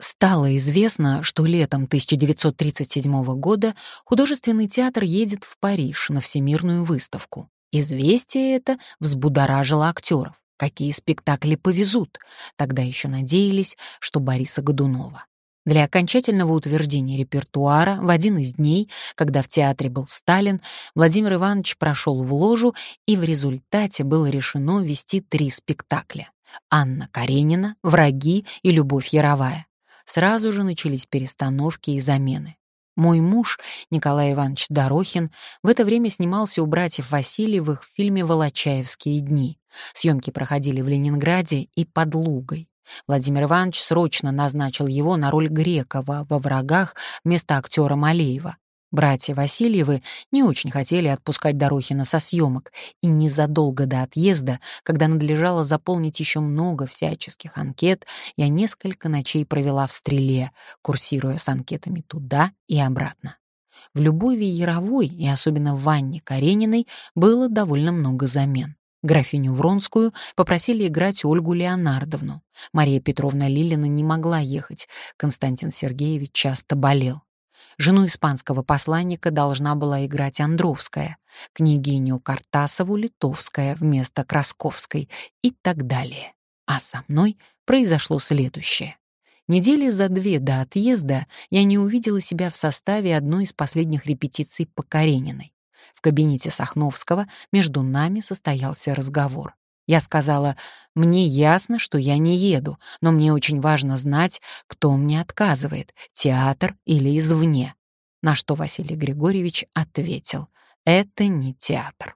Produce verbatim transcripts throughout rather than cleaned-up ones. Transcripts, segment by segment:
Стало известно, что летом тысяча девятьсот тридцать седьмого года художественный театр едет в Париж на всемирную выставку. Известие это взбудоражило актеров. Какие спектакли повезут? Тогда еще надеялись, что Бориса Годунова. Для окончательного утверждения репертуара в один из дней, когда в театре был Сталин, Владимир Иванович прошел в ложу, и в результате было решено вести три спектакля: «Анна Каренина», «Враги» и «Любовь Яровая». Сразу же начались перестановки и замены. Мой муж, Николай Иванович Дорохин, в это время снимался у братьев Васильевых в фильме «Волочаевские дни». Съемки проходили в Ленинграде и под Лугой. Владимир Иванович срочно назначил его на роль Грекова во «Врагах» вместо актера Малеева. Братья Васильевы не очень хотели отпускать Дорохина со съемок, и незадолго до отъезда, когда надлежало заполнить еще много всяческих анкет, я несколько ночей провела в «Стреле», курсируя с анкетами туда и обратно. В «Любови Яровой» и особенно в «Анне Карениной» было довольно много замен. Графиню Вронскую попросили играть Ольгу Леонардовну. Мария Петровна Лилина не могла ехать, Константин Сергеевич часто болел. Жену испанского посланника должна была играть Андровская, княгиню Картасову — Литовская вместо Красковской и так далее. А со мной произошло следующее. Недели за две до отъезда я не увидела себя в составе одной из последних репетиций по Карениной. В кабинете Сахновского между нами состоялся разговор. Я сказала: «Мне ясно, что я не еду, но мне очень важно знать, кто мне отказывает, театр или извне». На что Василий Григорьевич ответил: «Это не театр».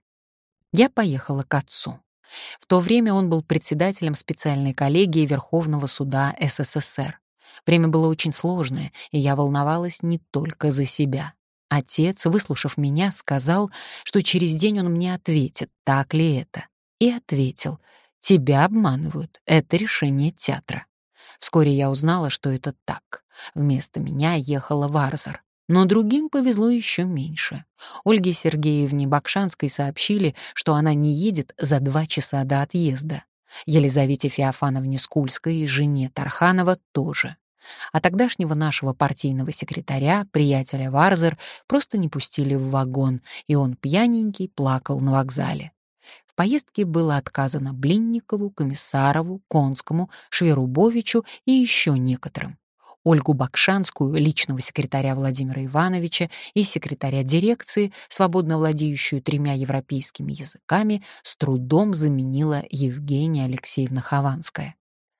Я поехала к отцу. В то время он был председателем специальной коллегии Верховного суда СССР. Время было очень сложное, и я волновалась не только за себя. Отец, выслушав меня, сказал, что через день он мне ответит, так ли это. И ответил: «Тебя обманывают, это решение театра». Вскоре я узнала, что это так. Вместо меня ехала Варзар. Но другим повезло еще меньше. Ольге Сергеевне Бакшанской сообщили, что она не едет за два часа до отъезда. Елизавете Феофановне Скульской и жене Тарханова тоже. А тогдашнего нашего партийного секретаря, приятеля Варзар, просто не пустили в вагон, и он пьяненький плакал на вокзале. В поездке было отказано Блинникову, Комиссарову, Конскому, Шверубовичу и еще некоторым. Ольгу Бакшанскую, личного секретаря Владимира Ивановича и секретаря дирекции, свободно владеющую тремя европейскими языками, с трудом заменила Евгения Алексеевна Хованская.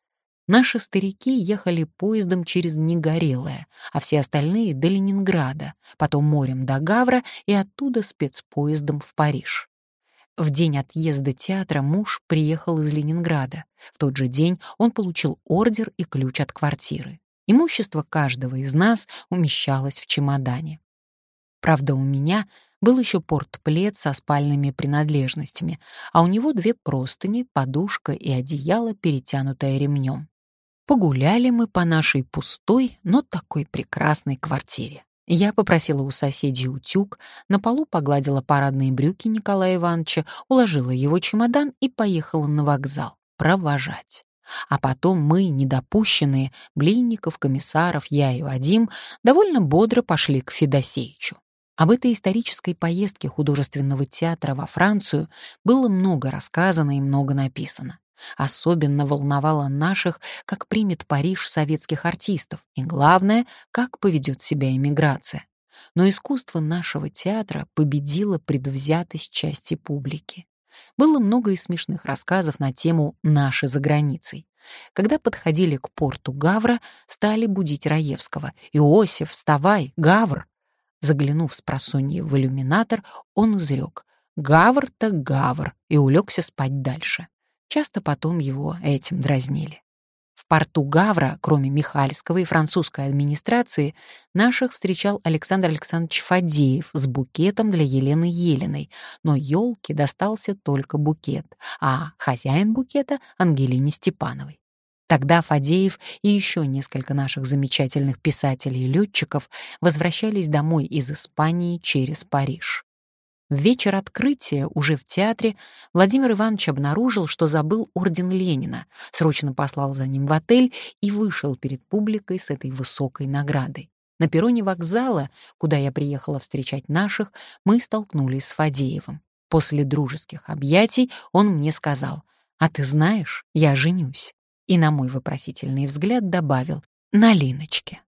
Наши старики ехали поездом через Негорелое, а все остальные — до Ленинграда, потом морем до Гавра и оттуда спецпоездом в Париж. В день отъезда театра муж приехал из Ленинграда. В тот же день он получил ордер и ключ от квартиры. Имущество каждого из нас умещалось в чемодане. Правда, у меня был еще портплед со спальными принадлежностями, а у него две простыни, подушка и одеяло, перетянутое ремнем. Погуляли мы по нашей пустой, но такой прекрасной квартире. Я попросила у соседей утюг, на полу погладила парадные брюки Николая Ивановича, уложила его чемодан и поехала на вокзал провожать. А потом мы, недопущенные, Блинников, Комиссаров, я и Вадим, довольно бодро пошли к Федосеичу. Об этой исторической поездке художественного театра во Францию было много рассказано и много написано. Особенно волновало наших, как примет Париж советских артистов, и, главное, как поведет себя эмиграция. Но искусство нашего театра победило предвзятость части публики. Было много и смешных рассказов на тему «Наши за границей». Когда подходили к порту Гавра, стали будить Раевского: «Иосиф, вставай, Гавр!» Заглянув спросонья в иллюминатор, он изрек: «Гавр-то Гавр», и улегся спать дальше. Часто потом его этим дразнили. В порту Гавра, кроме Михальского и французской администрации, наших встречал Александр Александрович Фадеев с букетом для Елены Елиной, но елке достался только букет, а хозяин букета — Ангелине Степановой. Тогда Фадеев и еще несколько наших замечательных писателей и летчиков возвращались домой из Испании через Париж. В вечер открытия, уже в театре, Владимир Иванович обнаружил, что забыл орден Ленина, срочно послал за ним в отель и вышел перед публикой с этой высокой наградой. На перроне вокзала, куда я приехала встречать наших, мы столкнулись с Фадеевым. После дружеских объятий он мне сказал: «А ты знаешь, я женюсь». И на мой вопросительный взгляд добавил: «На Линочке».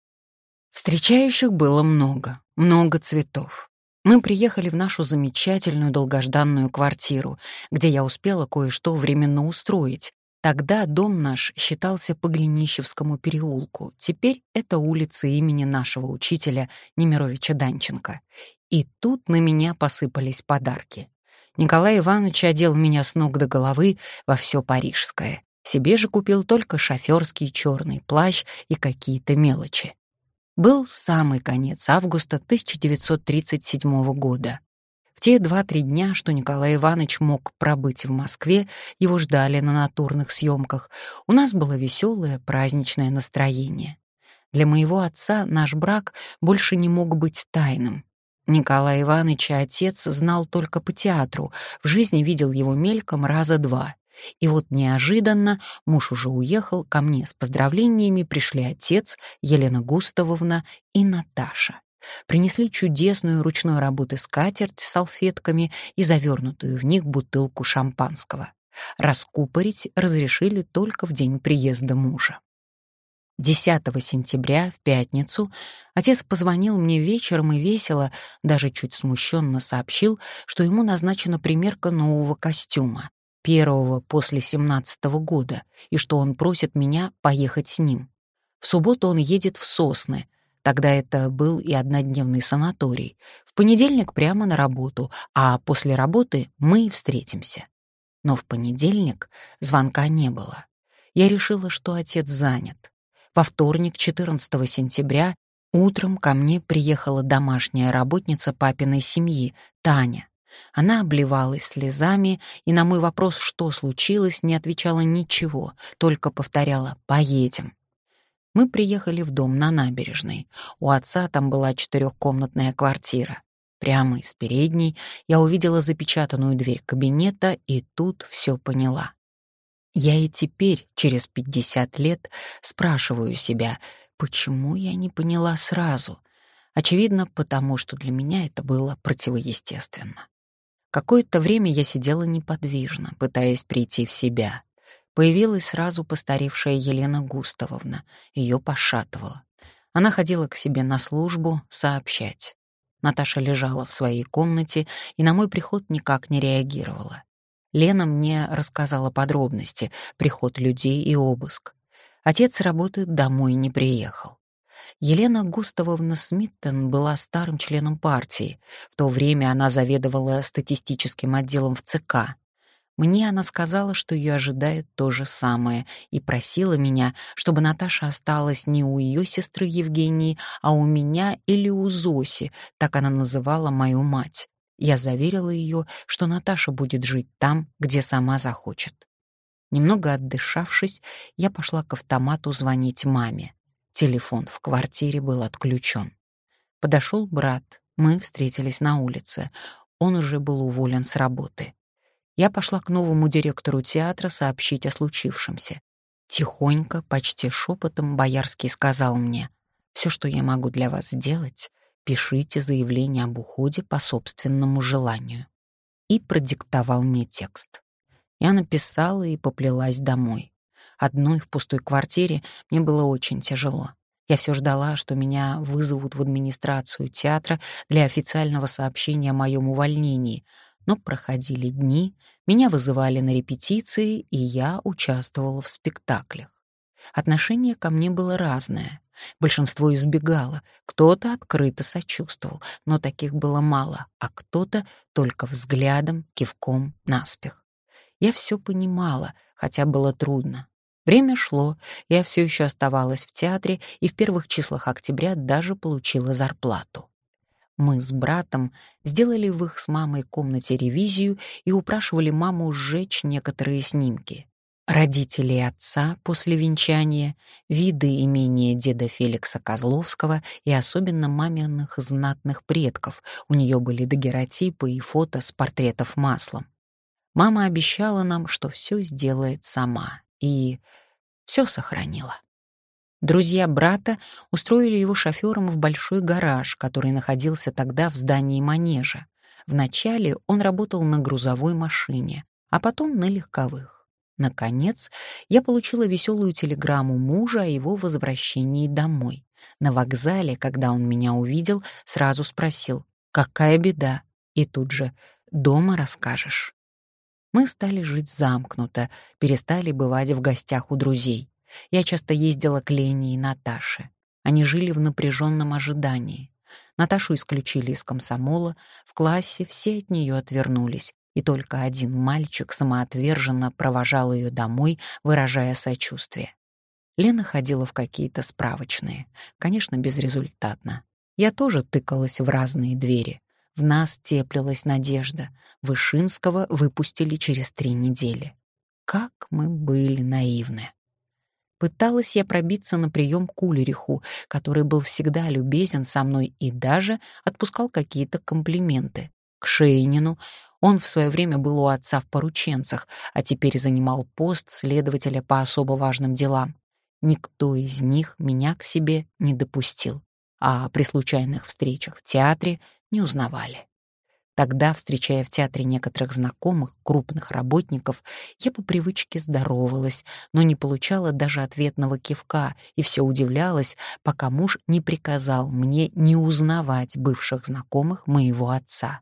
Встречающих было много, много цветов. Мы приехали в нашу замечательную долгожданную квартиру, где я успела кое-что временно устроить. Тогда дом наш считался по Глинищевскому переулку, теперь это улица имени нашего учителя Немировича Данченко. И тут на меня посыпались подарки. Николай Иванович одел меня с ног до головы во все парижское. Себе же купил только шоферский черный плащ и какие-то мелочи. Был самый конец августа тысяча девятьсот тридцать седьмого года. В те два-три дня, что Николай Иванович мог пробыть в Москве, его ждали на натурных съемках, у нас было веселое праздничное настроение. Для моего отца наш брак больше не мог быть тайным. Николай Иванович, отец, знал только по театру, в жизни видел его мельком раза два. И вот неожиданно муж уже уехал, ко мне с поздравлениями пришли отец, Елена Густавовна и Наташа. Принесли чудесную ручной работы скатерть с салфетками и завернутую в них бутылку шампанского. Раскупорить разрешили только в день приезда мужа. десятого сентября, в пятницу, отец позвонил мне вечером и весело, даже чуть смущенно сообщил, что ему назначена примерка нового костюма, первого после семнадцатого года, и что он просит меня поехать с ним. В субботу он едет в Сосны, тогда это был и однодневный санаторий, в понедельник прямо на работу, а после работы мы и встретимся. Но в понедельник звонка не было. Я решила, что отец занят. Во вторник, четырнадцатого сентября, утром ко мне приехала домашняя работница папиной семьи, Таня. Она обливалась слезами и на мой вопрос, что случилось, не отвечала ничего, только повторяла: «Поедем». Мы приехали в дом на набережной. У отца там была четырехкомнатная квартира. Прямо из передней я увидела запечатанную дверь кабинета и тут все поняла. Я и теперь, через пятьдесят лет, спрашиваю себя, почему я не поняла сразу. Очевидно, потому что для меня это было противоестественно. Какое-то время я сидела неподвижно, пытаясь прийти в себя. Появилась сразу постаревшая Елена Густавовна. Ее пошатывало. Она ходила к себе на службу сообщать. Наташа лежала в своей комнате и на мой приход никак не реагировала. Лена мне рассказала подробности, приход людей и обыск. Отец с работы домой не приехал. Елена Густавовна Смиттен была старым членом партии. В то время она заведовала статистическим отделом в ЦК. Мне она сказала, что ее ожидает то же самое, и просила меня, чтобы Наташа осталась не у ее сестры Евгении, а у меня или у Зоси, так она называла мою мать. Я заверила ее, что Наташа будет жить там, где сама захочет. Немного отдышавшись, я пошла к автомату звонить маме. Телефон в квартире был отключен. Подошел брат, мы встретились на улице. Он уже был уволен с работы. Я пошла к новому директору театра сообщить о случившемся. Тихонько, почти шепотом Боярский сказал мне: «Все, что я могу для вас сделать, пишите заявление об уходе по собственному желанию». И продиктовал мне текст. Я написала и поплелась домой. Одной в пустой квартире мне было очень тяжело. Я все ждала, что меня вызовут в администрацию театра для официального сообщения о моем увольнении. Но проходили дни, меня вызывали на репетиции, и я участвовала в спектаклях. Отношение ко мне было разное. Большинство избегало, кто-то открыто сочувствовал, но таких было мало, а кто-то только взглядом, кивком наспех. Я все понимала, хотя было трудно. Время шло, я все еще оставалась в театре и в первых числах октября даже получила зарплату. Мы с братом сделали в их с мамой комнате ревизию и упрашивали маму сжечь некоторые снимки. Родители отца после венчания, виды имения деда Феликса Козловского и особенно маминых знатных предков. У нее были дагеротипы и фото с портретов маслом. Мама обещала нам, что все сделает сама, и все сохранила. Друзья брата устроили его шофером в большой гараж, который находился тогда в здании манежа. Вначале он работал на грузовой машине, а потом на легковых. Наконец, я получила веселую телеграмму мужа о его возвращении домой. На вокзале, когда он меня увидел, сразу спросил: «Какая беда?» И тут же: «Дома расскажешь». Мы стали жить замкнуто, перестали бывать в гостях у друзей. Я часто ездила к Лене и Наташе. Они жили в напряженном ожидании. Наташу исключили из комсомола, в классе все от нее отвернулись, и только один мальчик самоотверженно провожал ее домой, выражая сочувствие. Лена ходила в какие-то справочные, конечно, безрезультатно. Я тоже тыкалась в разные двери. В нас теплилась надежда. Вышинского выпустили через три недели. Как мы были наивны. Пыталась я пробиться на прием к Ульриху, который был всегда любезен со мной и даже отпускал какие-то комплименты. К Шейнину. Он в свое время был у отца в порученцах, а теперь занимал пост следователя по особо важным делам. Никто из них меня к себе не допустил, а при случайных встречах в театре не узнавали. Тогда, встречая в театре некоторых знакомых, крупных работников, я по привычке здоровалась, но не получала даже ответного кивка и все удивлялась, пока муж не приказал мне не узнавать бывших знакомых моего отца.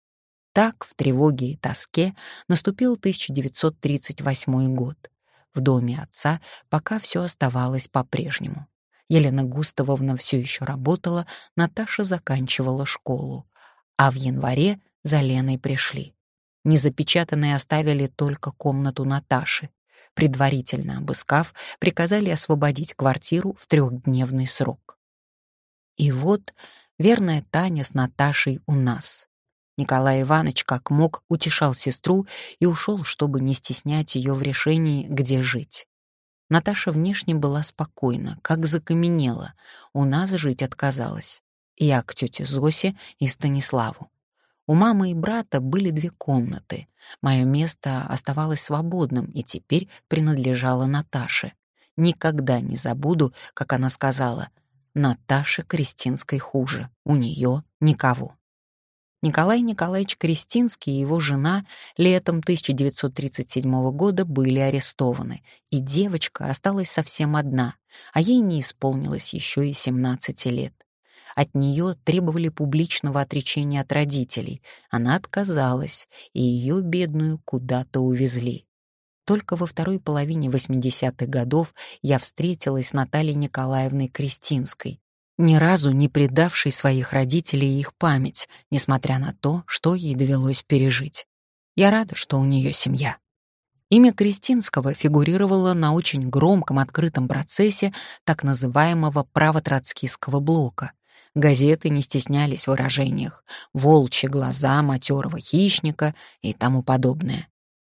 Так, в тревоге и тоске, наступил тысяча девятьсот тридцать восьмой год. В доме отца пока все оставалось по-прежнему. Елена Густавовна все еще работала, Наташа заканчивала школу. А в январе за Леной пришли. Незапечатанной оставили только комнату Наташи. Предварительно обыскав, приказали освободить квартиру в трехдневный срок. И вот верная Таня с Наташей у нас. Николай Иванович как мог утешал сестру и ушел, чтобы не стеснять ее в решении, где жить. Наташа внешне была спокойна, как закаменела, у нас жить отказалась. Я к тете Зосе и Станиславу. У мамы и брата были две комнаты. Мое место оставалось свободным и теперь принадлежало Наташе. Никогда не забуду, как она сказала: «Наташе Крестинской хуже, у нее никого». Николай Николаевич Крестинский и его жена летом тысяча девятьсот тридцать седьмого года были арестованы, и девочка осталась совсем одна, а ей не исполнилось еще и семнадцати лет. От нее требовали публичного отречения от родителей. Она отказалась, и ее, бедную, куда-то увезли. Только во второй половине восьмидесятых годов я встретилась с Натальей Николаевной Крестинской, ни разу не предавшей своих родителей и их память, несмотря на то, что ей довелось пережить. Я рада, что у нее семья. Имя Крестинского фигурировало на очень громком открытом процессе так называемого правотроцкистского блока. Газеты не стеснялись в выражениях «волчьи глаза матерого хищника» и тому подобное.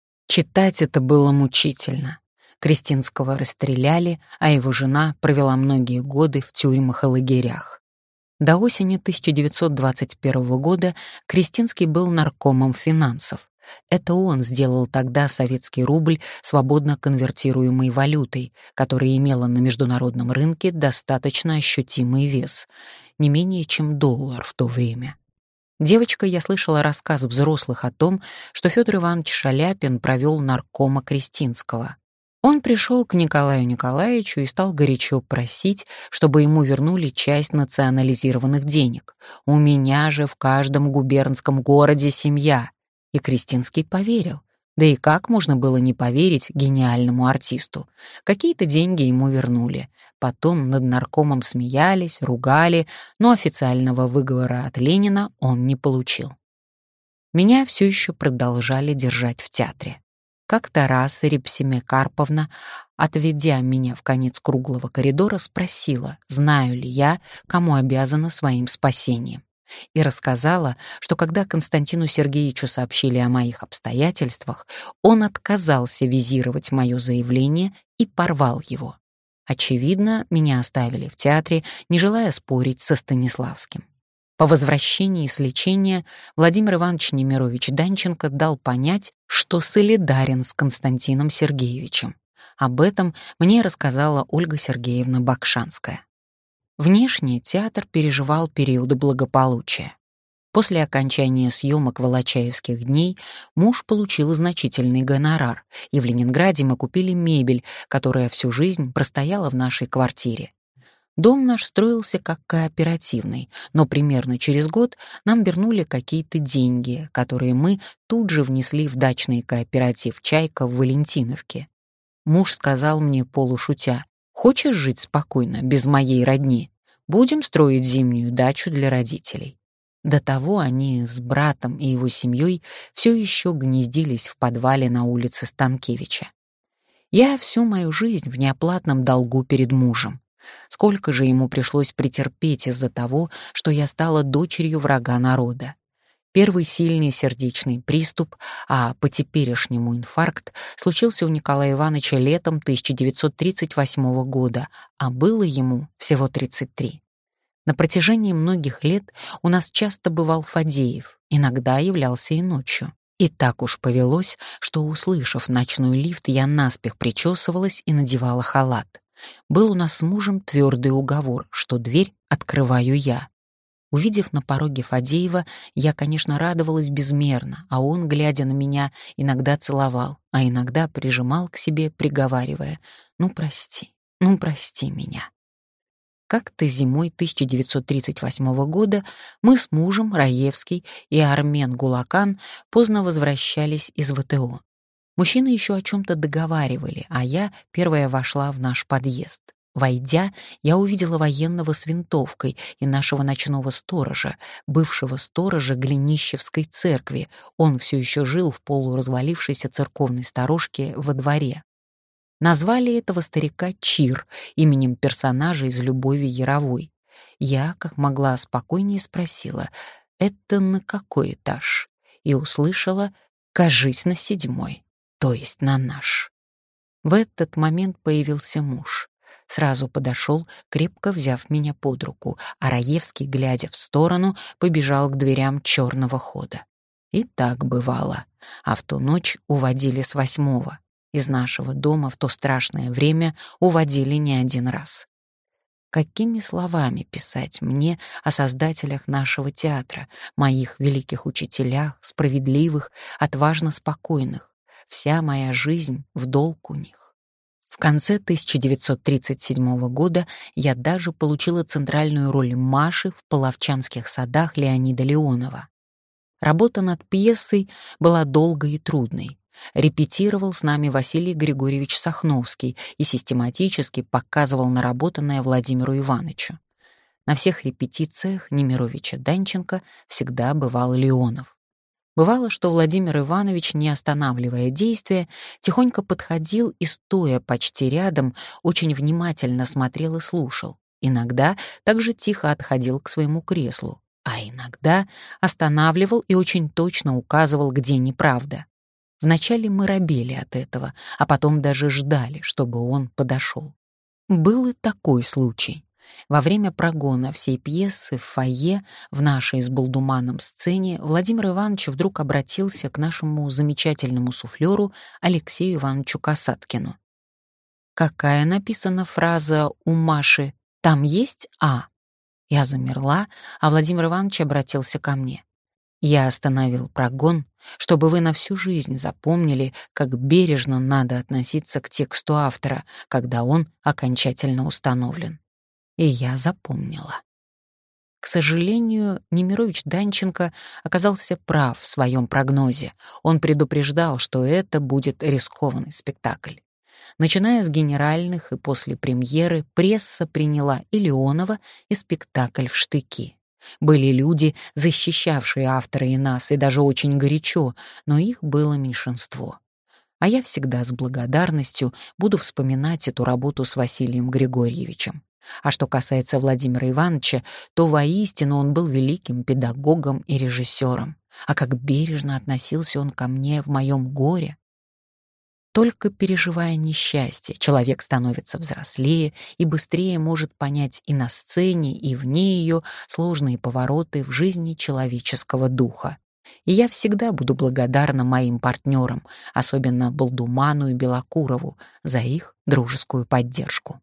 Читать это было мучительно. Крестинского расстреляли, а его жена провела многие годы в тюрьмах и лагерях. До осени тысяча девятьсот двадцать первого года Крестинский был наркомом финансов. Это он сделал тогда советский рубль свободно конвертируемой валютой, которая имела на международном рынке достаточно ощутимый вес, не менее чем доллар в то время. Девочкой я слышала рассказ взрослых о том, что Федор Иванович Шаляпин провел наркома Крестинского. Он пришел к Николаю Николаевичу и стал горячо просить, чтобы ему вернули часть национализированных денег. «У меня же в каждом губернском городе семья». И Крестинский поверил. Да и как можно было не поверить гениальному артисту? Какие-то деньги ему вернули. Потом над наркомом смеялись, ругали, но официального выговора от Ленина он не получил. Меня все еще продолжали держать в театре. Как-то раз Репсиме Карповна, отведя меня в конец круглого коридора, спросила, знаю ли я, кому обязана своим спасением. и рассказала, что когда Константину Сергеевичу сообщили о моих обстоятельствах, он отказался визировать мое заявление и порвал его. Очевидно, меня оставили в театре, не желая спорить со Станиславским. По возвращении с лечения Владимир Иванович Немирович Данченко дал понять, что солидарен с Константином Сергеевичем. Об этом мне рассказала Ольга Сергеевна Бакшанская. Внешне театр переживал периоды благополучия. После окончания съемок «Волочаевских дней» муж получил значительный гонорар, и в Ленинграде мы купили мебель, которая всю жизнь простояла в нашей квартире. Дом наш строился как кооперативный, но примерно через год нам вернули какие-то деньги, которые мы тут же внесли в дачный кооператив «Чайка» в Валентиновке. Муж сказал мне полушутя: «Хочешь жить спокойно, без моей родни? Будем строить зимнюю дачу для родителей». До того они с братом и его семьей все еще гнездились в подвале на улице Станкевича. Я всю мою жизнь в неоплатном долгу перед мужем. Сколько же ему пришлось претерпеть из-за того, что я стала дочерью врага народа. Первый сильный сердечный приступ, а по теперешнему инфаркт, случился у Николая Ивановича летом тысяча девятьсот тридцать восьмого года, а было ему всего тридцать три. На протяжении многих лет у нас часто бывал Фадеев, иногда являлся и ночью. И так уж повелось, что, услышав ночной лифт, я наспех причесывалась и надевала халат. Был у нас с мужем твердый уговор, что дверь открываю я. Увидев на пороге Фадеева, я, конечно, радовалась безмерно, а он, глядя на меня, иногда целовал, а иногда прижимал к себе, приговаривая: «Ну, прости, ну, прости меня». Как-то зимой тысяча девятьсот тридцать восьмого года мы с мужем, Раевский и Армен Гулакан поздно возвращались из ВТО. Мужчины еще о чем-то договаривали, а я первая вошла в наш подъезд. Войдя, я увидела военного с винтовкой и нашего ночного сторожа, бывшего сторожа Глинищевской церкви. Он все еще жил в полуразвалившейся церковной сторожке во дворе. Назвали этого старика Чир, именем персонажа из «Любови Яровой». Я, как могла, спокойнее спросила: «Это на какой этаж?» И услышала: «Кажись, на седьмой, то есть на наш». В этот момент появился муж. Сразу подошел, крепко взяв меня под руку, а Раевский, глядя в сторону, побежал к дверям черного хода. И так бывало. А в ту ночь уводили с восьмого. Из нашего дома в то страшное время уводили не один раз. Какими словами писать мне о создателях нашего театра, моих великих учителях, справедливых, отважно спокойных? Вся моя жизнь в долг у них. В конце тысяча девятьсот тридцать седьмого года я даже получила центральную роль Маши в «Половчанских садах» Леонида Леонова. Работа над пьесой была долгой и трудной. Репетировал с нами Василий Григорьевич Сахновский и систематически показывал наработанное Владимиру Ивановичу. На всех репетициях Немировича Данченко всегда бывал Леонов. Бывало, что Владимир Иванович, не останавливая действия, тихонько подходил и, стоя почти рядом, очень внимательно смотрел и слушал. Иногда также тихо отходил к своему креслу, а иногда останавливал и очень точно указывал, где неправда. Вначале мы робели от этого, а потом даже ждали, чтобы он подошел. Был и такой случай. Во время прогона всей пьесы в фойе в нашей с Балдуманом сцене Владимир Иванович вдруг обратился к нашему замечательному суфлеру Алексею Ивановичу Касаткину. «Какая написана фраза у Маши? Там есть «а»?» Я замерла, а Владимир Иванович обратился ко мне. «Я остановил прогон, чтобы вы на всю жизнь запомнили, как бережно надо относиться к тексту автора, когда он окончательно установлен». И я запомнила. К сожалению, Немирович Данченко оказался прав в своем прогнозе. Он предупреждал, что это будет рискованный спектакль. Начиная с генеральных и после премьеры, пресса приняла и Леонова, и спектакль в штыки. Были люди, защищавшие автора и нас, и даже очень горячо, но их было меньшинство. А я всегда с благодарностью буду вспоминать эту работу с Василием Григорьевичем. А что касается Владимира Ивановича, то воистину он был великим педагогом и режиссером. А как бережно относился он ко мне в моем горе. Только переживая несчастье, человек становится взрослее и быстрее может понять и на сцене, и вне ее сложные повороты в жизни человеческого духа. И я всегда буду благодарна моим партнерам, особенно Балдуману и Белокурову, за их дружескую поддержку.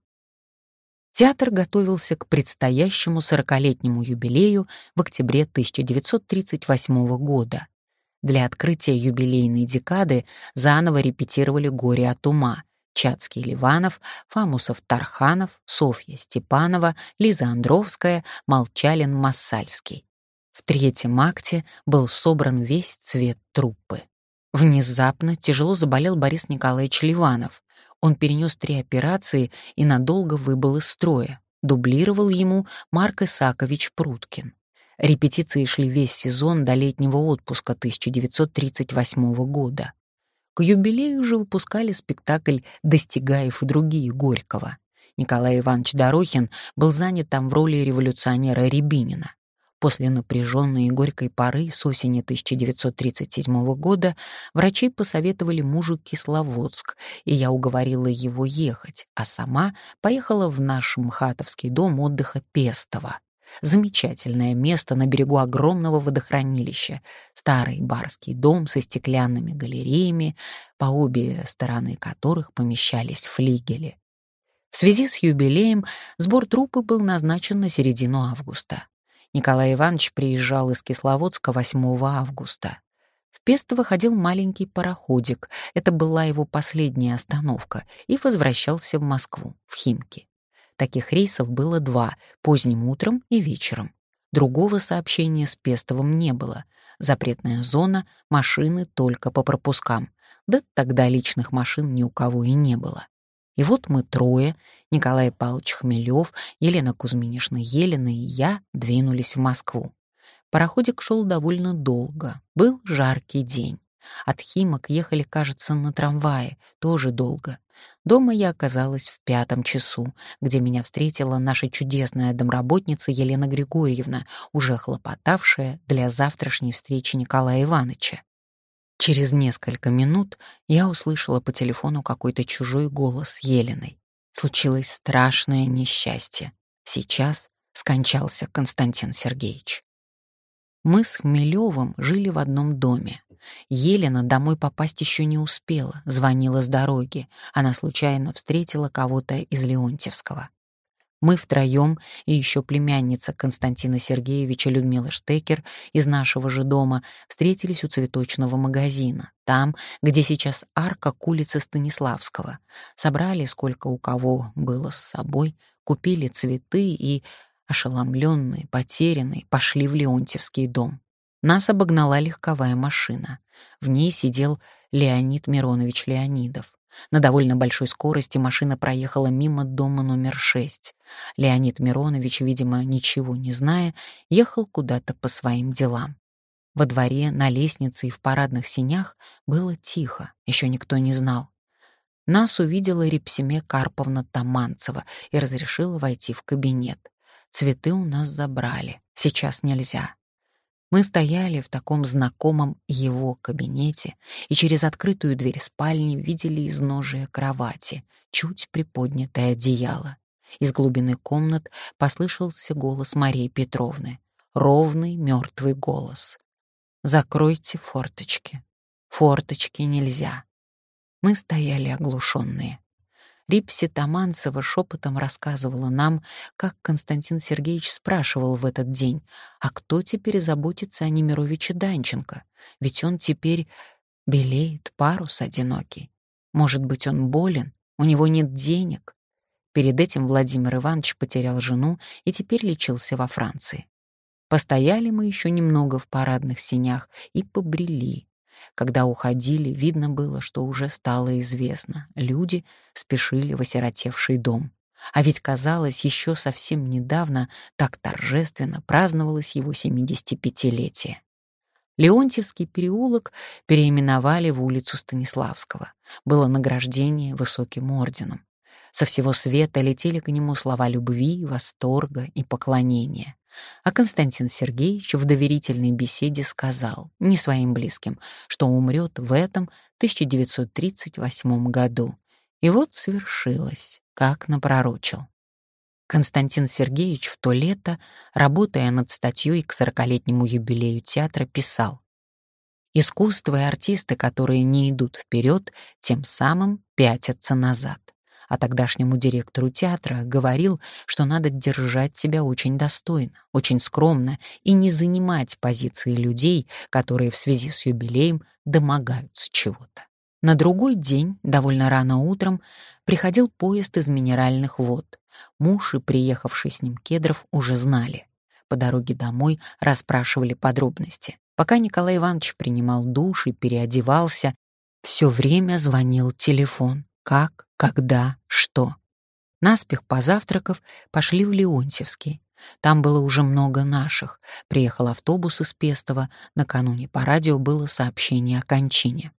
Театр готовился к предстоящему сорокалетнему юбилею в октябре тысяча девятьсот тридцать восьмого года. Для открытия юбилейной декады заново репетировали «Горе от ума» Чацкий Ливанов, Фамусов-Тарханов, Софья Степанова, Лиза Андровская, Молчалин Массальский. В третьем акте был собран весь цвет труппы. Внезапно тяжело заболел Борис Николаевич Ливанов. Он перенес три операции и надолго выбыл из строя. Дублировал ему Марк Исаакович Пруткин. Репетиции шли весь сезон до летнего отпуска тысяча девятьсот тридцать восьмого года. К юбилею же выпускали спектакль «Достигаев и другие» Горького. Николай Иванович Дорохин был занят там в роли революционера Рябинина. После напряженной и горькой поры с осени тысяча девятьсот тридцать седьмого года врачи посоветовали мужу Кисловодск, и я уговорила его ехать, а сама поехала в наш мхатовский дом отдыха Пестово. Замечательное место на берегу огромного водохранилища, старый барский дом со стеклянными галереями, по обе стороны которых помещались флигели. В связи с юбилеем сбор труппы был назначен на середину августа. Николай Иванович приезжал из Кисловодска восьмого августа. В Пестово ходил маленький пароходик, это была его последняя остановка, и возвращался в Москву, в Химки. Таких рейсов было два, поздним утром и вечером. Другого сообщения с Пестовым не было. Запретная зона, машины только по пропускам. Да тогда личных машин ни у кого и не было. И вот мы трое, Николай Павлович Хмелев, Елена Кузьминишна Елена и я, двинулись в Москву. Пароходик шел довольно долго, был жаркий день. От Химок ехали, кажется, на трамвае, тоже долго. Дома я оказалась в пятом часу, где меня встретила наша чудесная домработница Елена Григорьевна, уже хлопотавшая для завтрашней встречи Николая Ивановича. Через несколько минут я услышала по телефону какой-то чужой голос Еленой. Случилось страшное несчастье. Сейчас скончался Константин Сергеевич. Мы с Хмелевым жили в одном доме. Елена домой попасть еще не успела, звонила с дороги. Она случайно встретила кого-то из Леонтьевского. Мы втроем и еще племянница Константина Сергеевича Людмила Штекер из нашего же дома встретились у цветочного магазина, там, где сейчас арка к улице Станиславского. Собрали, сколько у кого было с собой, купили цветы и, ошеломленные, потерянные, пошли в Леонтьевский дом. Нас обогнала легковая машина. В ней сидел Леонид Миронович Леонидов. На довольно большой скорости машина проехала мимо дома номер шесть. Леонид Миронович, видимо, ничего не зная, ехал куда-то по своим делам. Во дворе, на лестнице и в парадных сенях было тихо, еще никто не знал. Нас увидела Репсиме Карповна Таманцева и разрешила войти в кабинет. Цветы у нас забрали, сейчас нельзя. Мы стояли в таком знакомом его кабинете и через открытую дверь спальни видели изножие кровати, чуть приподнятое одеяло. Из глубины комнат послышался голос Марии Петровны, ровный мертвый голос. «Закройте форточки. Форточки нельзя». Мы стояли оглушенные. Рипси Таманцева шепотом рассказывала нам, как Константин Сергеевич спрашивал в этот день, а кто теперь заботится о Немировиче Данченко? Ведь он теперь белеет, парус одинокий. Может быть, он болен, у него нет денег. Перед этим Владимир Иванович потерял жену и теперь лечился во Франции. Постояли мы еще немного в парадных сенях и побрели. Когда уходили, видно было, что уже стало известно. Люди спешили в осиротевший дом. А ведь, казалось, еще совсем недавно так торжественно праздновалось его семидесятипятилетие. Леонтьевский переулок переименовали в улицу Станиславского. Было награждение высоким орденом. Со всего света летели к нему слова любви, восторга и поклонения. А Константин Сергеевич в доверительной беседе сказал, не своим близким, что умрет в этом тысяча девятьсот тридцать восьмом году. И вот свершилось, как напророчил. Константин Сергеевич в то лето, работая над статьей к сорокалетнему юбилею театра, писал: «Искусство и артисты, которые не идут вперед, тем самым пятятся назад». А тогдашнему директору театра говорил, что надо держать себя очень достойно, очень скромно и не занимать позиции людей, которые в связи с юбилеем домогаются чего-то. На другой день, довольно рано утром, приходил поезд из Минеральных вод. Муж и приехавший с ним Кедров уже знали. По дороге домой расспрашивали подробности. Пока Николай Иванович принимал душ и переодевался, все время звонил телефон. Как, когда, что. Наспех позавтракав, пошли в Леонтьевский. Там было уже много наших. Приехал автобус из Пестово. Накануне по радио было сообщение о кончине.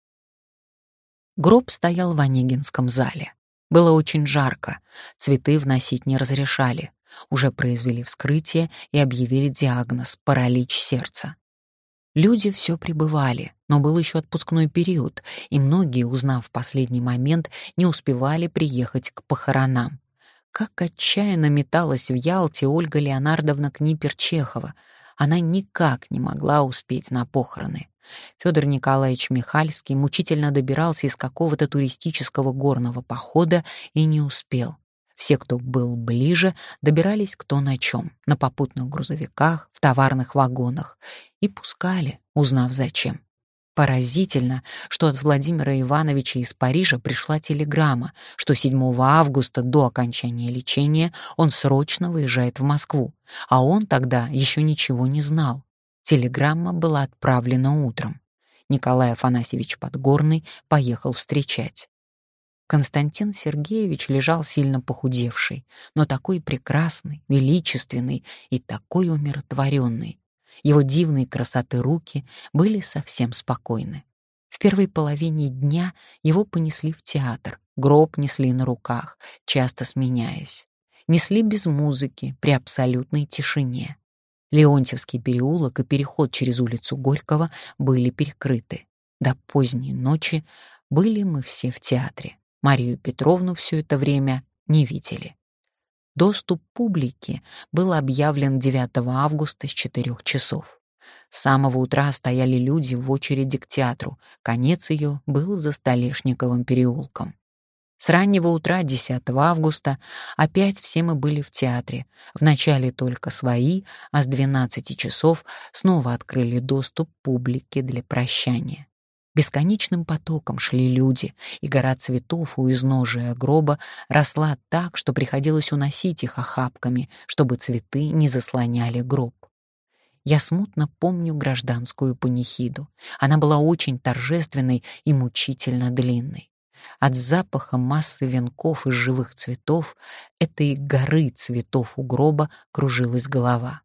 Гроб стоял в Онегинском зале. Было очень жарко. Цветы вносить не разрешали. Уже произвели вскрытие и объявили диагноз — паралич сердца. Люди все прибывали, но был еще отпускной период, и многие, узнав в последний момент, не успевали приехать к похоронам. Как отчаянно металась в Ялте Ольга Леонардовна Книпер-Чехова. Она никак не могла успеть на похороны. Федор Николаевич Михальский мучительно добирался из какого-то туристического горного похода и не успел. Все, кто был ближе, добирались кто на чем: на попутных грузовиках, в товарных вагонах. И пускали, узнав зачем. Поразительно, что от Владимира Ивановича из Парижа пришла телеграмма, что седьмого августа до окончания лечения он срочно выезжает в Москву, а он тогда еще ничего не знал. Телеграмма была отправлена утром. Николай Афанасьевич Подгорный поехал встречать. Константин Сергеевич лежал сильно похудевший, но такой прекрасный, величественный и такой умиротворенный. Его дивной красоты руки были совсем спокойны. В первой половине дня его понесли в театр, гроб несли на руках, часто сменяясь. Несли без музыки, при абсолютной тишине. Леонтьевский переулок и переход через улицу Горького были перекрыты. До поздней ночи были мы все в театре. Марию Петровну все это время не видели. Доступ публики был объявлен девятого августа с четырёх часов. С самого утра стояли люди в очереди к театру. Конец ее был за Столешниковым переулком. С раннего утра десятого августа опять все мы были в театре. Вначале только свои, а с двенадцати часов снова открыли доступ публике для прощания. Бесконечным потоком шли люди, и гора цветов у изножия гроба росла так, что приходилось уносить их охапками, чтобы цветы не заслоняли гроб. Я смутно помню гражданскую панихиду. Она была очень торжественной и мучительно длинной. От запаха массы венков из живых цветов, этой горы цветов у гроба, кружилась голова.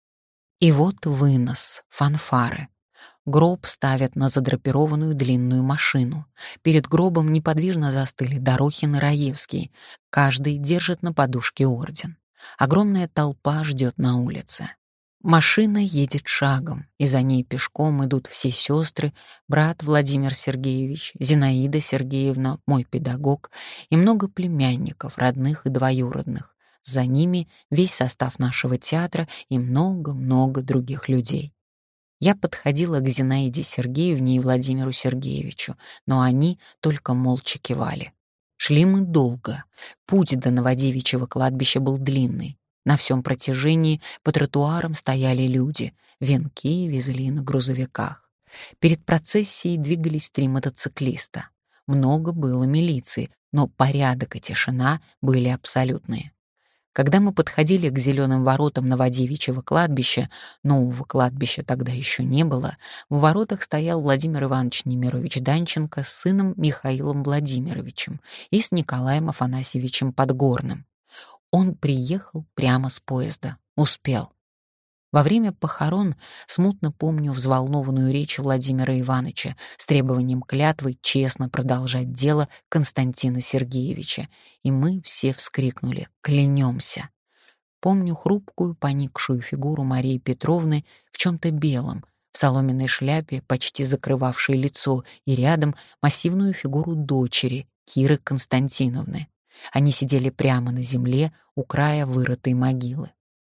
И вот вынос, фанфары. Гроб ставят на задрапированную длинную машину. Перед гробом неподвижно застыли Дорохин и Раевский. Каждый держит на подушке орден. Огромная толпа ждет на улице. Машина едет шагом, и за ней пешком идут все сестры, брат Владимир Сергеевич, Зинаида Сергеевна, мой педагог, и много племянников, родных и двоюродных. За ними весь состав нашего театра и много-много других людей. Я подходила к Зинаиде Сергеевне и Владимиру Сергеевичу, но они только молча кивали. Шли мы долго. Путь до Новодевичьего кладбища был длинный. На всем протяжении по тротуарам стояли люди, венки везли на грузовиках. Перед процессией двигались три мотоциклиста. Много было милиции, но порядок и тишина были абсолютные. Когда мы подходили к зеленым воротам Новодевичьего кладбища, нового кладбища тогда еще не было, в воротах стоял Владимир Иванович Немирович Данченко с сыном Михаилом Владимировичем и с Николаем Афанасьевичем Подгорным. Он приехал прямо с поезда, успел. Во время похорон смутно помню взволнованную речь Владимира Ивановича с требованием клятвы честно продолжать дело Константина Сергеевича, и мы все вскрикнули: «Клянемся!». Помню хрупкую, поникшую фигуру Марии Петровны в чем-то белом, в соломенной шляпе, почти закрывавшей лицо, и рядом массивную фигуру дочери, Киры Константиновны. Они сидели прямо на земле у края вырытой могилы.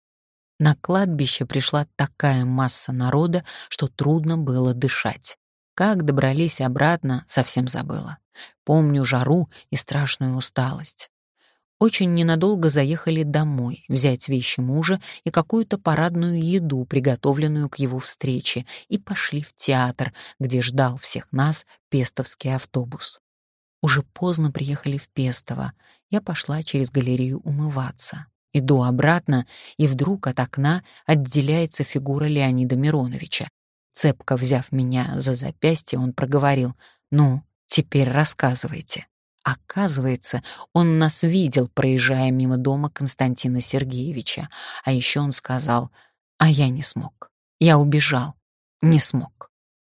На кладбище пришла такая масса народа, что трудно было дышать. Как добрались обратно, совсем забыла. Помню жару и страшную усталость. Очень ненадолго заехали домой, взять вещи мужа и какую-то парадную еду, приготовленную к его встрече, и пошли в театр, где ждал всех нас пестовский автобус. Уже поздно приехали в Пестово. Я пошла через галерею умываться. Иду обратно, и вдруг от окна отделяется фигура Леонида Мироновича. Цепко взяв меня за запястье, он проговорил: «Ну, теперь рассказывайте». Оказывается, он нас видел, проезжая мимо дома Константина Сергеевича. А еще он сказал: «А я не смог. Я убежал. Не смог».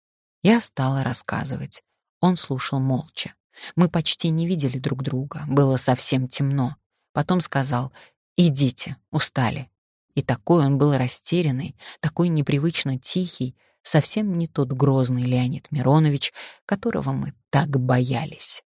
Я стала рассказывать. Он слушал молча. Мы почти не видели друг друга. Было совсем темно. Потом сказал: «Идите, устали». И такой он был растерянный, такой непривычно тихий, совсем не тот грозный Леонид Миронович, которого мы так боялись.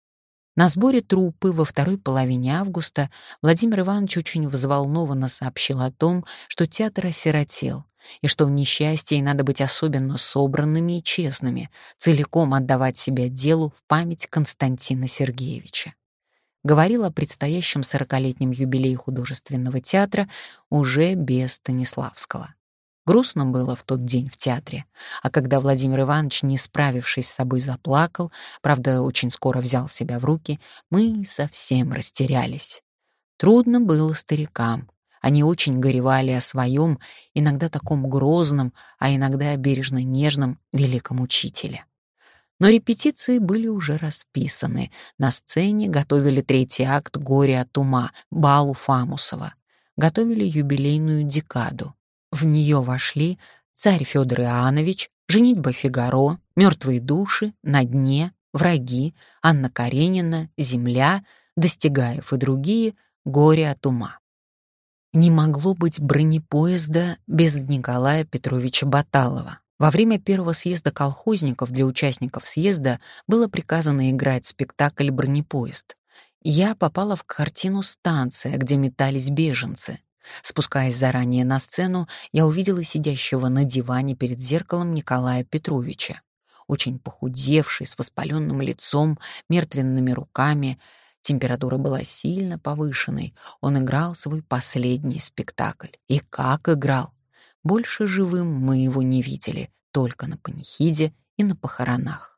На сборе труппы во второй половине августа Владимир Иванович очень взволнованно сообщил о том, что театр осиротел, и что в несчастье надо быть особенно собранными и честными, целиком отдавать себя делу в память Константина Сергеевича. Говорил о предстоящем сорокалетнем юбилее художественного театра уже без Станиславского. Грустно было в тот день в театре, а когда Владимир Иванович, не справившись с собой, заплакал, правда, очень скоро взял себя в руки, мы совсем растерялись. Трудно было старикам. Они очень горевали о своем, иногда таком грозном, а иногда бережно нежном великом учителе. Но репетиции были уже расписаны. На сцене готовили третий акт «Горе от ума», балу Фамусова. Готовили юбилейную декаду. В нее вошли «Царь Федор Иоаннович», «Женитьба Фигаро», «Мертвые души», «На дне», «Враги», «Анна Каренина», «Земля», «Достигаев» и другие, «Горе от ума». Не могло быть бронепоезда без Николая Петровича Баталова. Во время первого съезда колхозников для участников съезда было приказано играть спектакль «Бронепоезд». Я попала в картину «Станция», где метались беженцы. Спускаясь заранее на сцену, я увидела сидящего на диване перед зеркалом Николая Петровича. Очень похудевший, с воспаленным лицом, мертвенными руками. Температура была сильно повышенной. Он играл свой последний спектакль. И как играл! Больше живым мы его не видели, только на панихиде и на похоронах.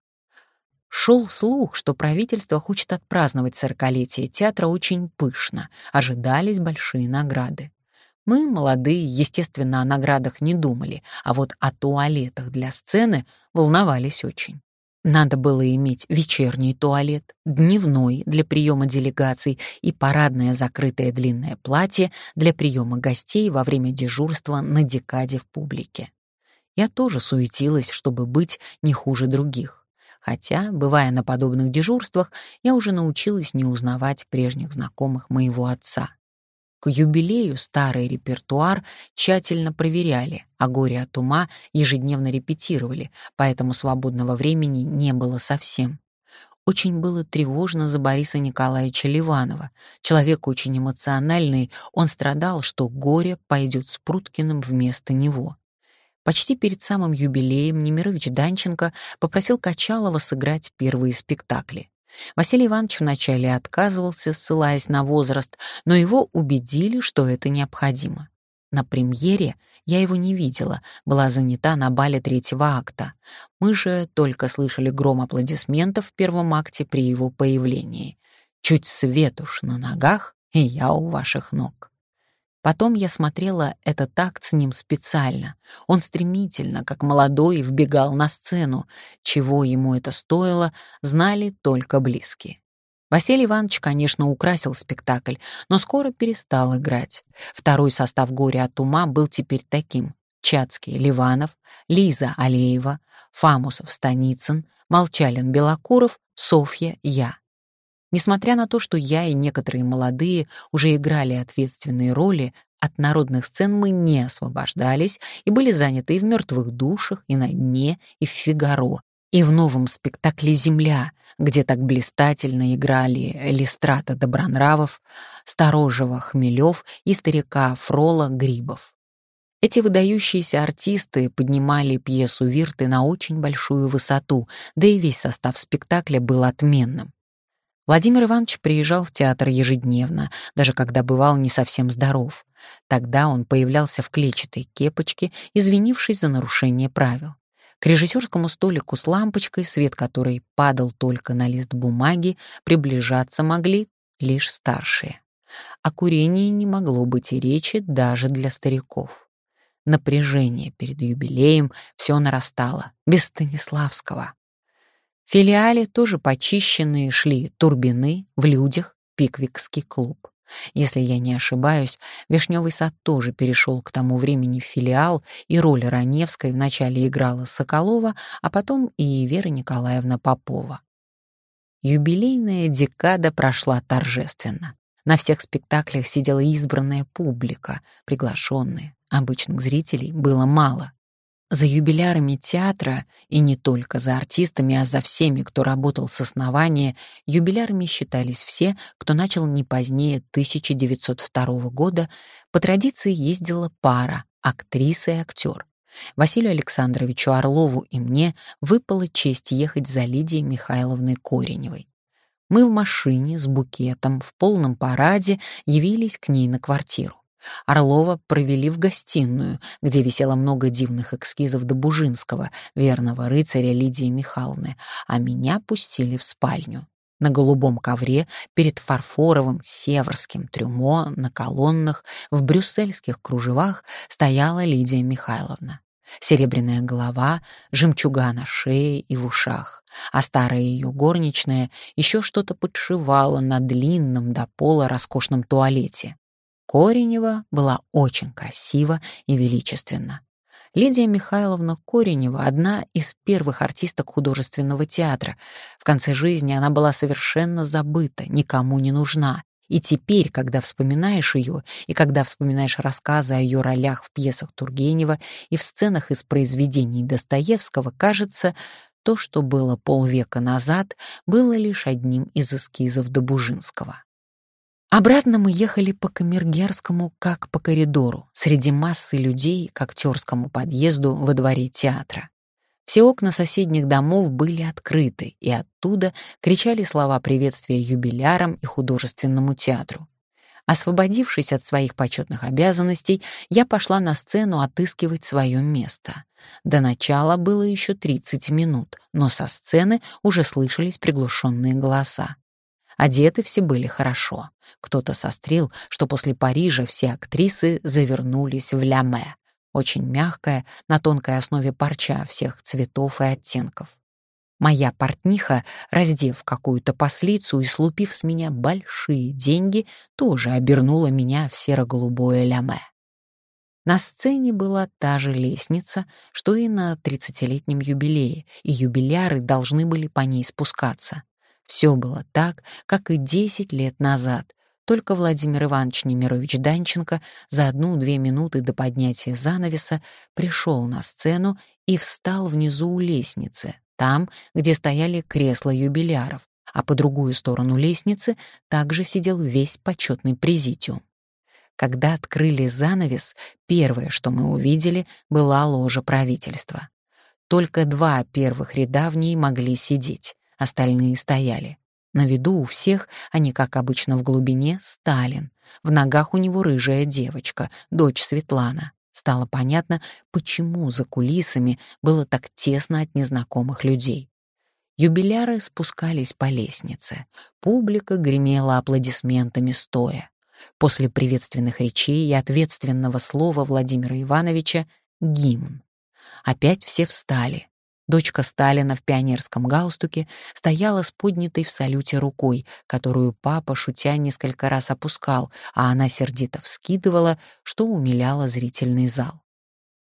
Шел слух, что правительство хочет отпраздновать сорокалетие театра очень пышно, ожидались большие награды. Мы, молодые, естественно, о наградах не думали, а вот о туалетах для сцены волновались очень. Надо было иметь вечерний туалет, дневной для приема делегаций и парадное закрытое длинное платье для приема гостей во время дежурства на декаде в публике. Я тоже суетилась, чтобы быть не хуже других. Хотя, бывая на подобных дежурствах, я уже научилась не узнавать прежних знакомых моего отца. К юбилею старый репертуар тщательно проверяли, а «Горе от ума» ежедневно репетировали, поэтому свободного времени не было совсем. Очень было тревожно за Бориса Николаевича Ливанова. Человек очень эмоциональный, он страдал, что горе пойдет с Пруткиным вместо него. Почти перед самым юбилеем Немирович Данченко попросил Качалова сыграть первые спектакли. Василий Иванович вначале отказывался, ссылаясь на возраст, но его убедили, что это необходимо. На премьере я его не видела, была занята на бале третьего акта. Мы же только слышали гром аплодисментов в первом акте при его появлении. Чуть свет уж на ногах, и я у ваших ног. Потом я смотрела этот акт с ним специально. Он стремительно, как молодой, вбегал на сцену. Чего ему это стоило, знали только близкие. Василий Иванович, конечно, украсил спектакль, но скоро перестал играть. Второй состав «Горя от ума» был теперь таким: Чацкий Ливанов, Лиза Алеева, Фамусов-Станицын, Молчалин-Белокуров, Софья я. Несмотря на то, что я и некоторые молодые уже играли ответственные роли, от народных сцен мы не освобождались и были заняты и в «Мертвых душах», и на «Дне», и в «Фигаро», и в новом спектакле «Земля», где так блистательно играли Листрата Добронравов, Сторожева Хмелев и старика Фрола Грибов. Эти выдающиеся артисты поднимали пьесу Вирты на очень большую высоту, да и весь состав спектакля был отменным. Владимир Иванович приезжал в театр ежедневно, даже когда бывал не совсем здоров. Тогда он появлялся в клетчатой кепочке, извинившись за нарушение правил. К режиссерскому столику с лампочкой, свет которой падал только на лист бумаги, приближаться могли лишь старшие. О курении не могло быть и речи даже для стариков. Напряжение перед юбилеем все нарастало, без Станиславского. В филиале тоже почищенные шли Турбины, в людях Пиквикский клуб. Если я не ошибаюсь, Вишневый сад тоже перешел к тому времени в филиал, и роль Раневской вначале играла Соколова, а потом и Вера Николаевна Попова. Юбилейная декада прошла торжественно. На всех спектаклях сидела избранная публика, приглашенные. Обычных зрителей было мало. За юбилярами театра, и не только за артистами, а за всеми, кто работал с основания, юбилярами считались все, кто начал не позднее тысяча девятьсот второго года. По традиции ездила пара — актриса и актер. Василию Александровичу Орлову и мне выпала честь ехать за Лидией Михайловной Кореневой. Мы в машине с букетом в полном параде явились к ней на квартиру. Орлова провели в гостиную, где висело много дивных эскизов Добужинского, верного рыцаря Лидии Михайловны, а меня пустили в спальню. На голубом ковре перед фарфоровым северским трюмо на колоннах в брюссельских кружевах стояла Лидия Михайловна. Серебряная голова, жемчуга на шее и в ушах, а старая ее горничная еще что-то подшивала на длинном до пола роскошном туалете. Коренева была очень красива и величественна. Лидия Михайловна Коренева — одна из первых артисток художественного театра. В конце жизни она была совершенно забыта, никому не нужна. И теперь, когда вспоминаешь ее, и когда вспоминаешь рассказы о ее ролях в пьесах Тургенева и в сценах из произведений Достоевского, кажется, то, что было полвека назад, было лишь одним из эскизов Добужинского. Обратно мы ехали по Камергерскому, как по коридору, среди массы людей к актерскому подъезду во дворе театра. Все окна соседних домов были открыты, и оттуда кричали слова приветствия юбилярам и художественному театру. Освободившись от своих почетных обязанностей, я пошла на сцену отыскивать свое место. До начала было еще тридцать минут, но со сцены уже слышались приглушенные голоса. Одеты все были хорошо. Кто-то сострил, что после Парижа все актрисы завернулись в ляме, очень мягкое, на тонкой основе парча всех цветов и оттенков. Моя портниха, раздев какую-то послицу и слупив с меня большие деньги, тоже обернула меня в серо-голубое ляме. На сцене была та же лестница, что и на тридцатилетнем юбилее, и юбиляры должны были по ней спускаться. Все было так, как и десять лет назад, только Владимир Иванович Немирович Данченко за одну-две минуты до поднятия занавеса пришел на сцену и встал внизу у лестницы, там, где стояли кресла юбиляров, а по другую сторону лестницы также сидел весь почетный президиум. Когда открыли занавес, первое, что мы увидели, была ложа правительства. Только два первых ряда в ней могли сидеть. Остальные стояли. На виду у всех, а не как обычно в глубине, Сталин. В ногах у него рыжая девочка, дочь Светлана. Стало понятно, почему за кулисами было так тесно от незнакомых людей. Юбиляры спускались по лестнице. Публика гремела аплодисментами стоя. После приветственных речей и ответственного слова Владимира Ивановича — гимн. Опять все встали. Дочка Сталина в пионерском галстуке стояла с поднятой в салюте рукой, которую папа, шутя, несколько раз опускал, а она сердито вскидывала, что умиляло зрительный зал.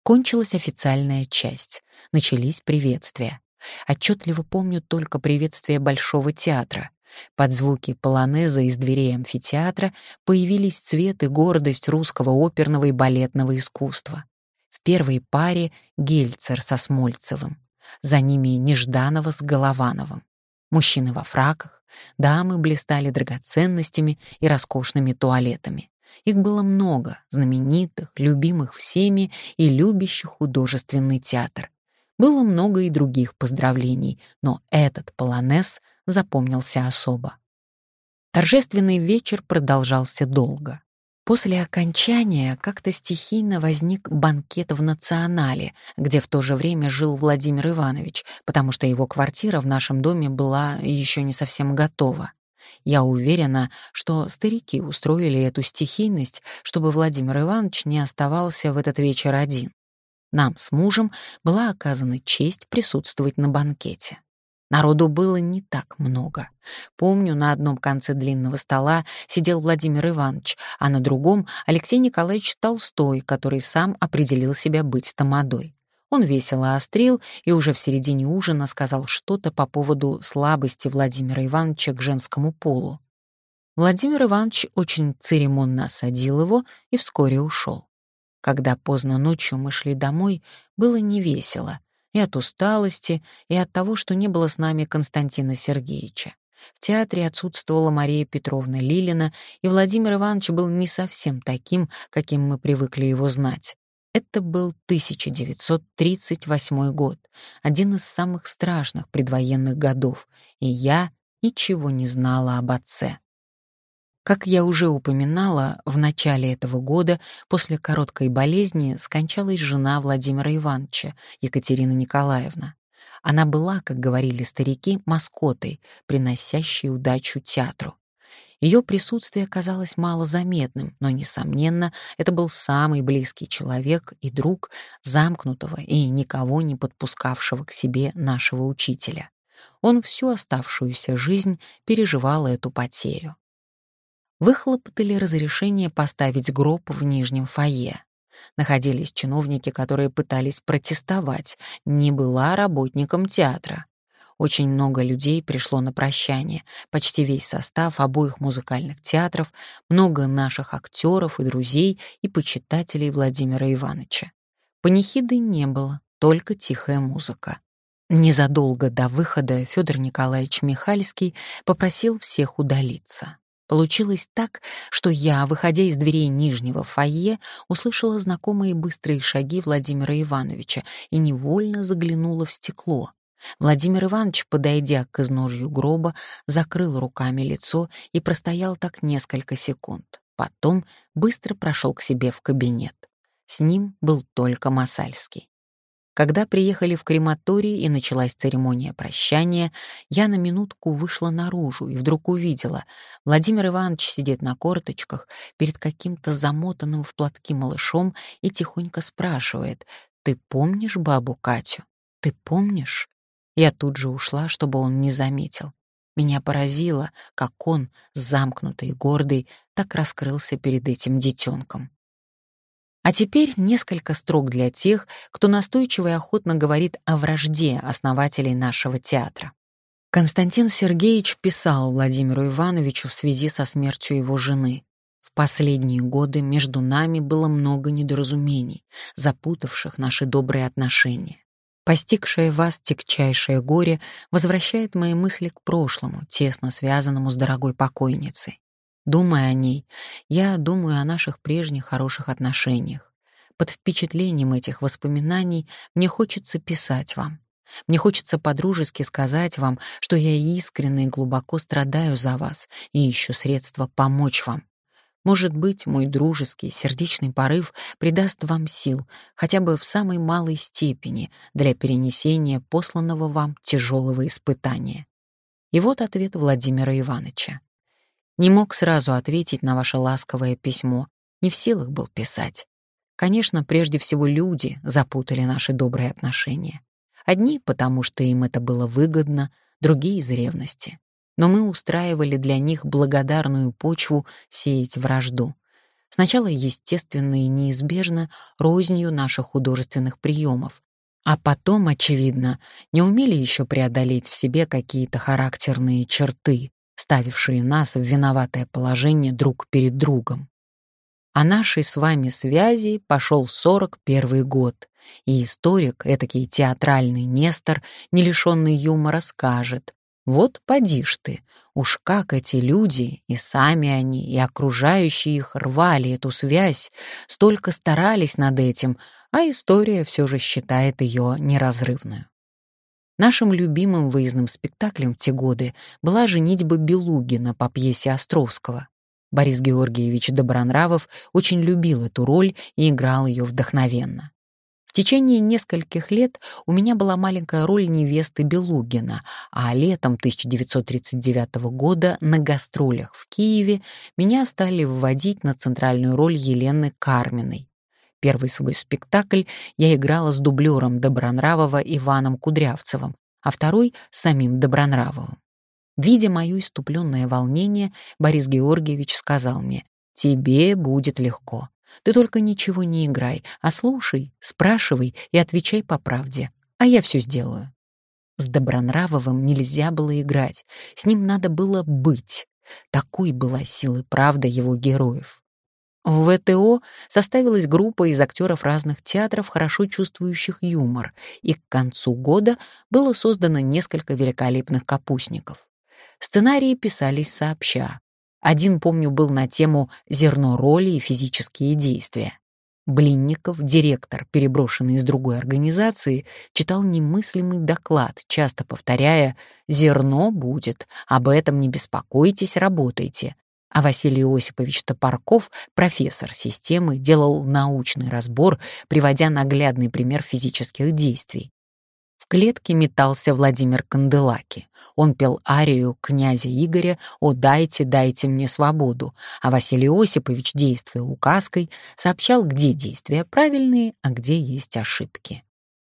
Кончилась официальная часть. Начались приветствия. Отчетливо помню только приветствие Большого театра. Под звуки полонеза из дверей амфитеатра появились цвет и гордость русского оперного и балетного искусства. В первой паре Гельцер со Смольцевым. За ними Нежданова с Головановым. Мужчины во фраках, дамы блистали драгоценностями и роскошными туалетами. Их было много, знаменитых, любимых всеми и любящих художественный театр. Было много и других поздравлений, но этот полонез запомнился особо. Торжественный вечер продолжался долго. После окончания как-то стихийно возник банкет в «Национале», где в то же время жил Владимир Иванович, потому что его квартира в нашем доме была еще не совсем готова. Я уверена, что старики устроили эту стихийность, чтобы Владимир Иванович не оставался в этот вечер один. Нам с мужем была оказана честь присутствовать на банкете. Народу было не так много. Помню, на одном конце длинного стола сидел Владимир Иванович, а на другом — Алексей Николаевич Толстой, который сам определил себя быть тамадой. Он весело острил и уже в середине ужина сказал что-то по поводу слабости Владимира Ивановича к женскому полу. Владимир Иванович очень церемонно осадил его и вскоре ушел. Когда поздно ночью мы шли домой, было невесело. И от усталости, и от того, что не было с нами Константина Сергеевича. В театре отсутствовала Мария Петровна Лилина, и Владимир Иванович был не совсем таким, каким мы привыкли его знать. Это был тысяча девятьсот тридцать восьмой год, один из самых страшных предвоенных годов, и я ничего не знала об отце. Как я уже упоминала, в начале этого года, после короткой болезни, скончалась жена Владимира Ивановича, Екатерина Николаевна. Она была, как говорили старики, маскотой, приносящей удачу театру. Ее присутствие казалось малозаметным, но, несомненно, это был самый близкий человек и друг замкнутого и никого не подпускавшего к себе нашего учителя. Он всю оставшуюся жизнь переживал эту потерю. Выхлопотали разрешение поставить гроб в нижнем фойе. Находились чиновники, которые пытались протестовать, не была работником театра. Очень много людей пришло на прощание, почти весь состав обоих музыкальных театров, много наших актеров и друзей и почитателей Владимира Ивановича. Панихиды не было, только тихая музыка. Незадолго до выхода Федор Николаевич Михальский попросил всех удалиться. Получилось так, что я, выходя из дверей нижнего фойе, услышала знакомые быстрые шаги Владимира Ивановича и невольно заглянула в стекло. Владимир Иванович, подойдя к изножью гроба, закрыл руками лицо и простоял так несколько секунд. Потом быстро прошел к себе в кабинет. С ним был только Масальский. Когда приехали в крематорий и началась церемония прощания, я на минутку вышла наружу и вдруг увидела: Владимир Иванович сидит на корточках перед каким-то замотанным в платки малышом и тихонько спрашивает: «Ты помнишь бабу Катю? Ты помнишь?» Я тут же ушла, чтобы он не заметил. Меня поразило, как он, замкнутый и гордый, так раскрылся перед этим детенком. А теперь несколько строк для тех, кто настойчиво и охотно говорит о вражде основателей нашего театра. Константин Сергеевич писал Владимиру Ивановичу в связи со смертью его жены: «В последние годы между нами было много недоразумений, запутавших наши добрые отношения. Постигшее вас тягчайшее горе возвращает мои мысли к прошлому, тесно связанному с дорогой покойницей. Думая о ней, я думаю о наших прежних хороших отношениях. Под впечатлением этих воспоминаний мне хочется писать вам. Мне хочется по-дружески сказать вам, что я искренне и глубоко страдаю за вас и ищу средства помочь вам. Может быть, мой дружеский, сердечный порыв придаст вам сил, хотя бы в самой малой степени, для перенесения посланного вам тяжелого испытания». И вот ответ Владимира Ивановича. Не мог сразу ответить на ваше ласковое письмо, не в силах был писать. Конечно, прежде всего люди запутали наши добрые отношения. Одни, потому что им это было выгодно, другие из ревности. Но мы устраивали для них благодарную почву сеять вражду. Сначала, естественно и неизбежно, рознью наших художественных приемов, а потом, очевидно, не умели еще преодолеть в себе какие-то характерные черты, ставившие нас в виноватое положение друг перед другом. О нашей с вами связи пошел сорок первый год, и историк, этакий театральный Нестор, не лишенный юмора, скажет: вот поди ж ты, уж как эти люди, и сами они, и окружающие их рвали эту связь, столько старались над этим, а история все же считает ее неразрывную. Нашим любимым выездным спектаклем в те годы была «Женитьба Белугина» по пьесе Островского. Борис Георгиевич Добронравов очень любил эту роль и играл ее вдохновенно. В течение нескольких лет у меня была маленькая роль невесты Белугина, а летом тысяча девятьсот тридцать девятого года на гастролях в Киеве меня стали вводить на центральную роль Елены Карминой. Первый свой спектакль я играла с дублером Добронравова Иваном Кудрявцевым, а второй — с самим Добронравовым. Видя мое иступленное волнение, Борис Георгиевич сказал мне: «Тебе будет легко. Ты только ничего не играй, а слушай, спрашивай и отвечай по правде, а я все сделаю». С Добронравовым нельзя было играть, с ним надо было быть. Такой была сила правда его героев. В ВТО составилась группа из актеров разных театров, хорошо чувствующих юмор, и к концу года было создано несколько великолепных капустников. Сценарии писались сообща. Один, помню, был на тему «Зерно роли и физические действия». Блинников, директор, переброшенный из другой организации, читал немыслимый доклад, часто повторяя: «Зерно будет, об этом не беспокойтесь, работайте». А Василий Осипович Топорков, профессор системы, делал научный разбор, приводя наглядный пример физических действий. В клетке метался Владимир Канделаки. Он пел арию князя Игоря «О, дайте, дайте мне свободу», а Василий Осипович, действуя указкой, сообщал, где действия правильные, а где есть ошибки.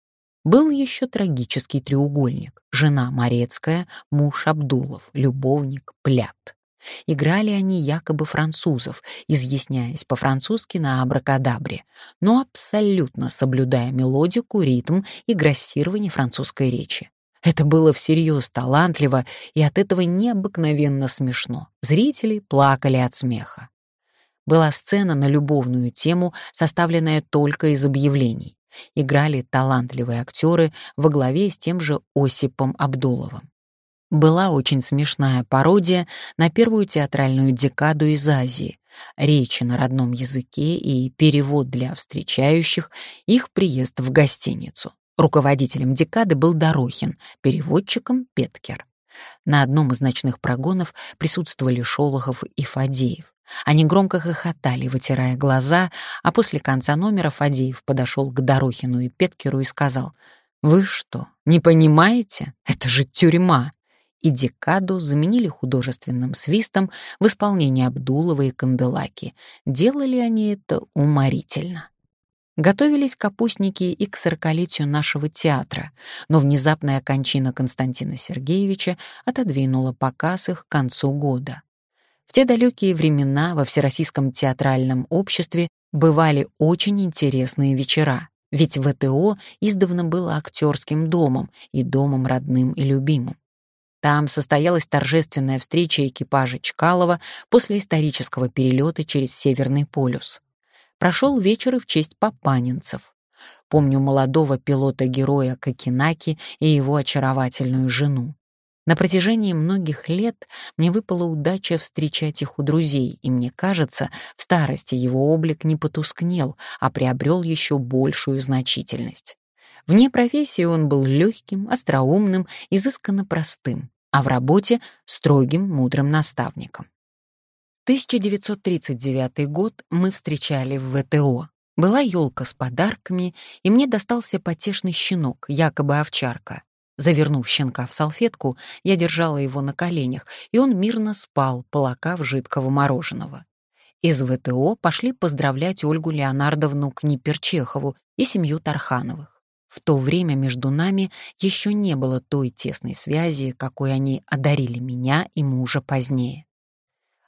Был еще трагический треугольник: жена Морецкая, муж Абдулов, любовник Плят. Играли они якобы французов, изъясняясь по-французски на абракадабре, но абсолютно соблюдая мелодику, ритм и грассирование французской речи. Это было всерьез талантливо и от этого необыкновенно смешно. Зрители плакали от смеха. Была сцена на любовную тему, составленная только из объявлений. Играли талантливые актеры во главе с тем же Осипом Абдуловым. Была очень смешная пародия на первую театральную декаду из Азии, речи на родном языке и перевод для встречающих, их приезд в гостиницу. Руководителем декады был Дорохин, переводчиком — Петкер. На одном из ночных прогонов присутствовали Шолохов и Фадеев. Они громко хохотали, вытирая глаза, а после конца номера Фадеев подошел к Дорохину и Петкеру и сказал: «Вы что, не понимаете? Это же тюрьма!» И декаду заменили художественным свистом в исполнении Абдулова и Канделаки. Делали они это уморительно. Готовились капустники и к сорокалетию нашего театра, но внезапная кончина Константина Сергеевича отодвинула показ их к концу года. В те далекие времена во Всероссийском театральном обществе бывали очень интересные вечера, ведь ВТО издавна было актерским домом и домом родным и любимым. Там состоялась торжественная встреча экипажа Чкалова после исторического перелета через Северный полюс. Прошел вечер и в честь папанинцев. Помню молодого пилота-героя Кокинаки и его очаровательную жену. На протяжении многих лет мне выпала удача встречать их у друзей, и мне кажется, в старости его облик не потускнел, а приобрел еще большую значительность. Вне профессии он был легким, остроумным, изысканно простым, а в работе — строгим, мудрым наставником. тысяча девятьсот тридцать девятый год мы встречали в ВТО. Была елка с подарками, и мне достался потешный щенок, якобы овчарка. Завернув щенка в салфетку, я держала его на коленях, и он мирно спал, полакав жидкого мороженого. Из ВТО пошли поздравлять Ольгу Леонардовну Книперчехову и семью Тархановых. В то время между нами еще не было той тесной связи, какой они одарили меня и мужа позднее.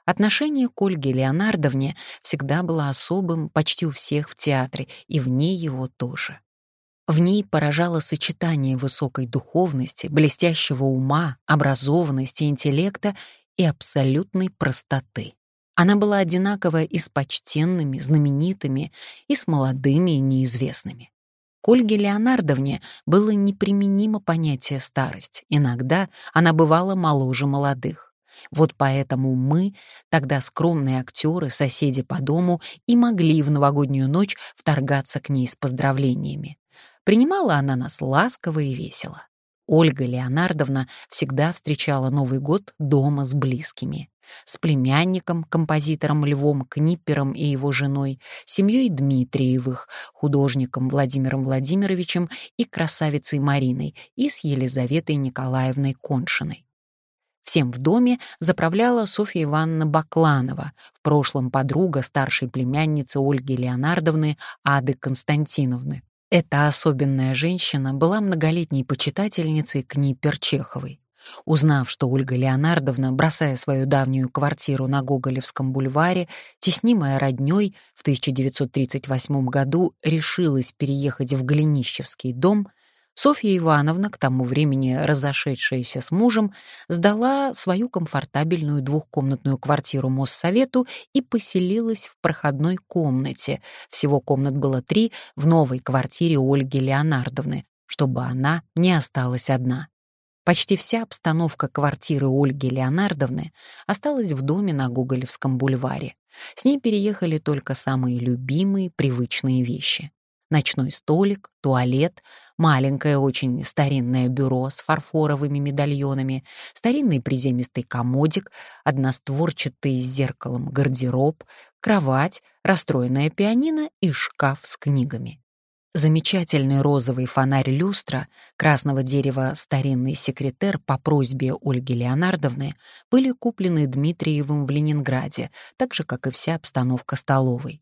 Отношение к Ольге Леонардовне всегда было особым почти у всех в театре, и вне его тоже. В ней поражало сочетание высокой духовности, блестящего ума, образованности, интеллекта и абсолютной простоты. Она была одинакова и с почтенными, знаменитыми, и с молодыми и неизвестными. К Ольге Леонардовне было неприменимо понятие старость. Иногда она бывала моложе молодых. Вот поэтому мы, тогда скромные актеры, соседи по дому, и могли в новогоднюю ночь вторгаться к ней с поздравлениями. Принимала она нас ласково и весело. Ольга Леонардовна всегда встречала Новый год дома с близкими. С племянником, композитором Львом Книппером и его женой, семьей Дмитриевых, художником Владимиром Владимировичем и красавицей Мариной, и с Елизаветой Николаевной Коншиной. Всем в доме заправляла Софья Ивановна Бакланова, в прошлом подруга старшей племянницы Ольги Леонардовны Ады Константиновны. Эта особенная женщина была многолетней почитательницей Книппер-Чеховой. Узнав, что Ольга Леонардовна, бросая свою давнюю квартиру на Гоголевском бульваре, теснимая роднёй, в тысяча девятьсот тридцать восьмом году решилась переехать в Голенищевский дом, Софья Ивановна, к тому времени разошедшаяся с мужем, сдала свою комфортабельную двухкомнатную квартиру Моссовету и поселилась в проходной комнате, всего комнат было три, в новой квартире Ольги Леонардовны, чтобы она не осталась одна. Почти вся обстановка квартиры Ольги Леонардовны осталась в доме на Гоголевском бульваре. С ней переехали только самые любимые, привычные вещи. Ночной столик, туалет, маленькое очень старинное бюро с фарфоровыми медальонами, старинный приземистый комодик, одностворчатый с зеркалом гардероб, кровать, расстроенная пианино и шкаф с книгами. Замечательный розовый фонарь-люстра, красного дерева старинный секретер по просьбе Ольги Леонардовны были куплены Дмитриевым в Ленинграде, так же, как и вся обстановка столовой.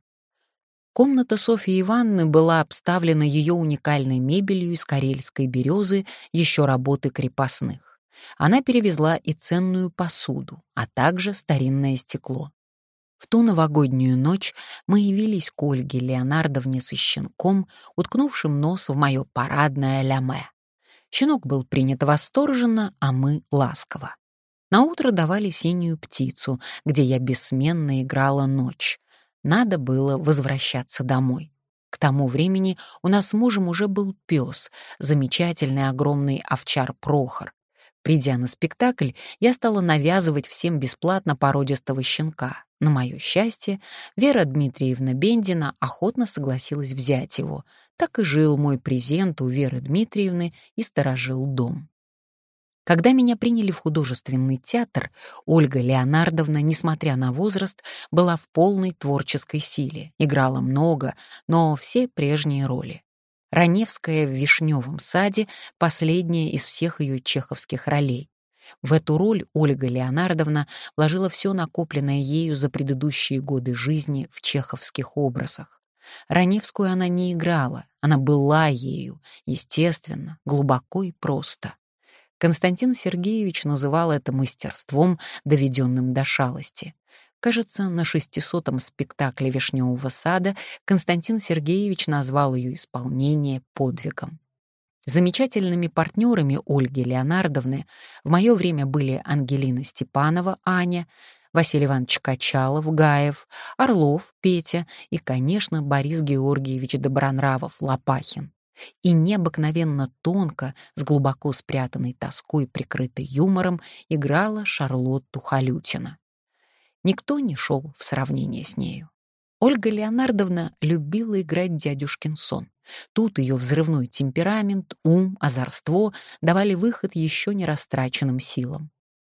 Комната Софьи Ивановны была обставлена ее уникальной мебелью из карельской березы, еще работы крепостных. Она перевезла и ценную посуду, а также старинное стекло. В ту новогоднюю ночь мы явились к Ольге Леонардовне со щенком, уткнувшим нос в мое парадное ляме. Щенок был принят восторженно, а мы — ласково. Наутро давали «Синюю птицу», где я бессменно играла ночь. Надо было возвращаться домой. К тому времени у нас с мужем уже был пес, замечательный огромный овчар Прохор. Придя на спектакль, я стала навязывать всем бесплатно породистого щенка. На мое счастье, Вера Дмитриевна Бендина охотно согласилась взять его. Так и жил мой презент у Веры Дмитриевны и сторожил дом. Когда меня приняли в художественный театр, Ольга Леонардовна, несмотря на возраст, была в полной творческой силе, играла много, но все прежние роли. Раневская в «Вишневом саде» — последняя из всех ее чеховских ролей. В эту роль Ольга Леонардовна вложила все накопленное ею за предыдущие годы жизни в чеховских образах. Раневскую она не играла, она была ею, естественно, глубоко и просто. Константин Сергеевич называл это мастерством, доведенным до шалости. Кажется, на шестисотом спектакле «Вишневого сада» Константин Сергеевич назвал ее исполнение подвигом. Замечательными партнерами Ольги Леонардовны в мое время были Ангелина Степанова, Аня, Василий Иванович Качалов, Гаев, Орлов, Петя и, конечно, Борис Георгиевич Добронравов, Лопахин. И необыкновенно тонко, с глубоко спрятанной тоской, прикрытой юмором, играла Шарлотту Халютина. Никто не шел в сравнение с нею. Ольга Леонардовна любила играть дядюшкин сон. Тут ее взрывной темперамент, ум, озорство давали выход еще не растраченным силам.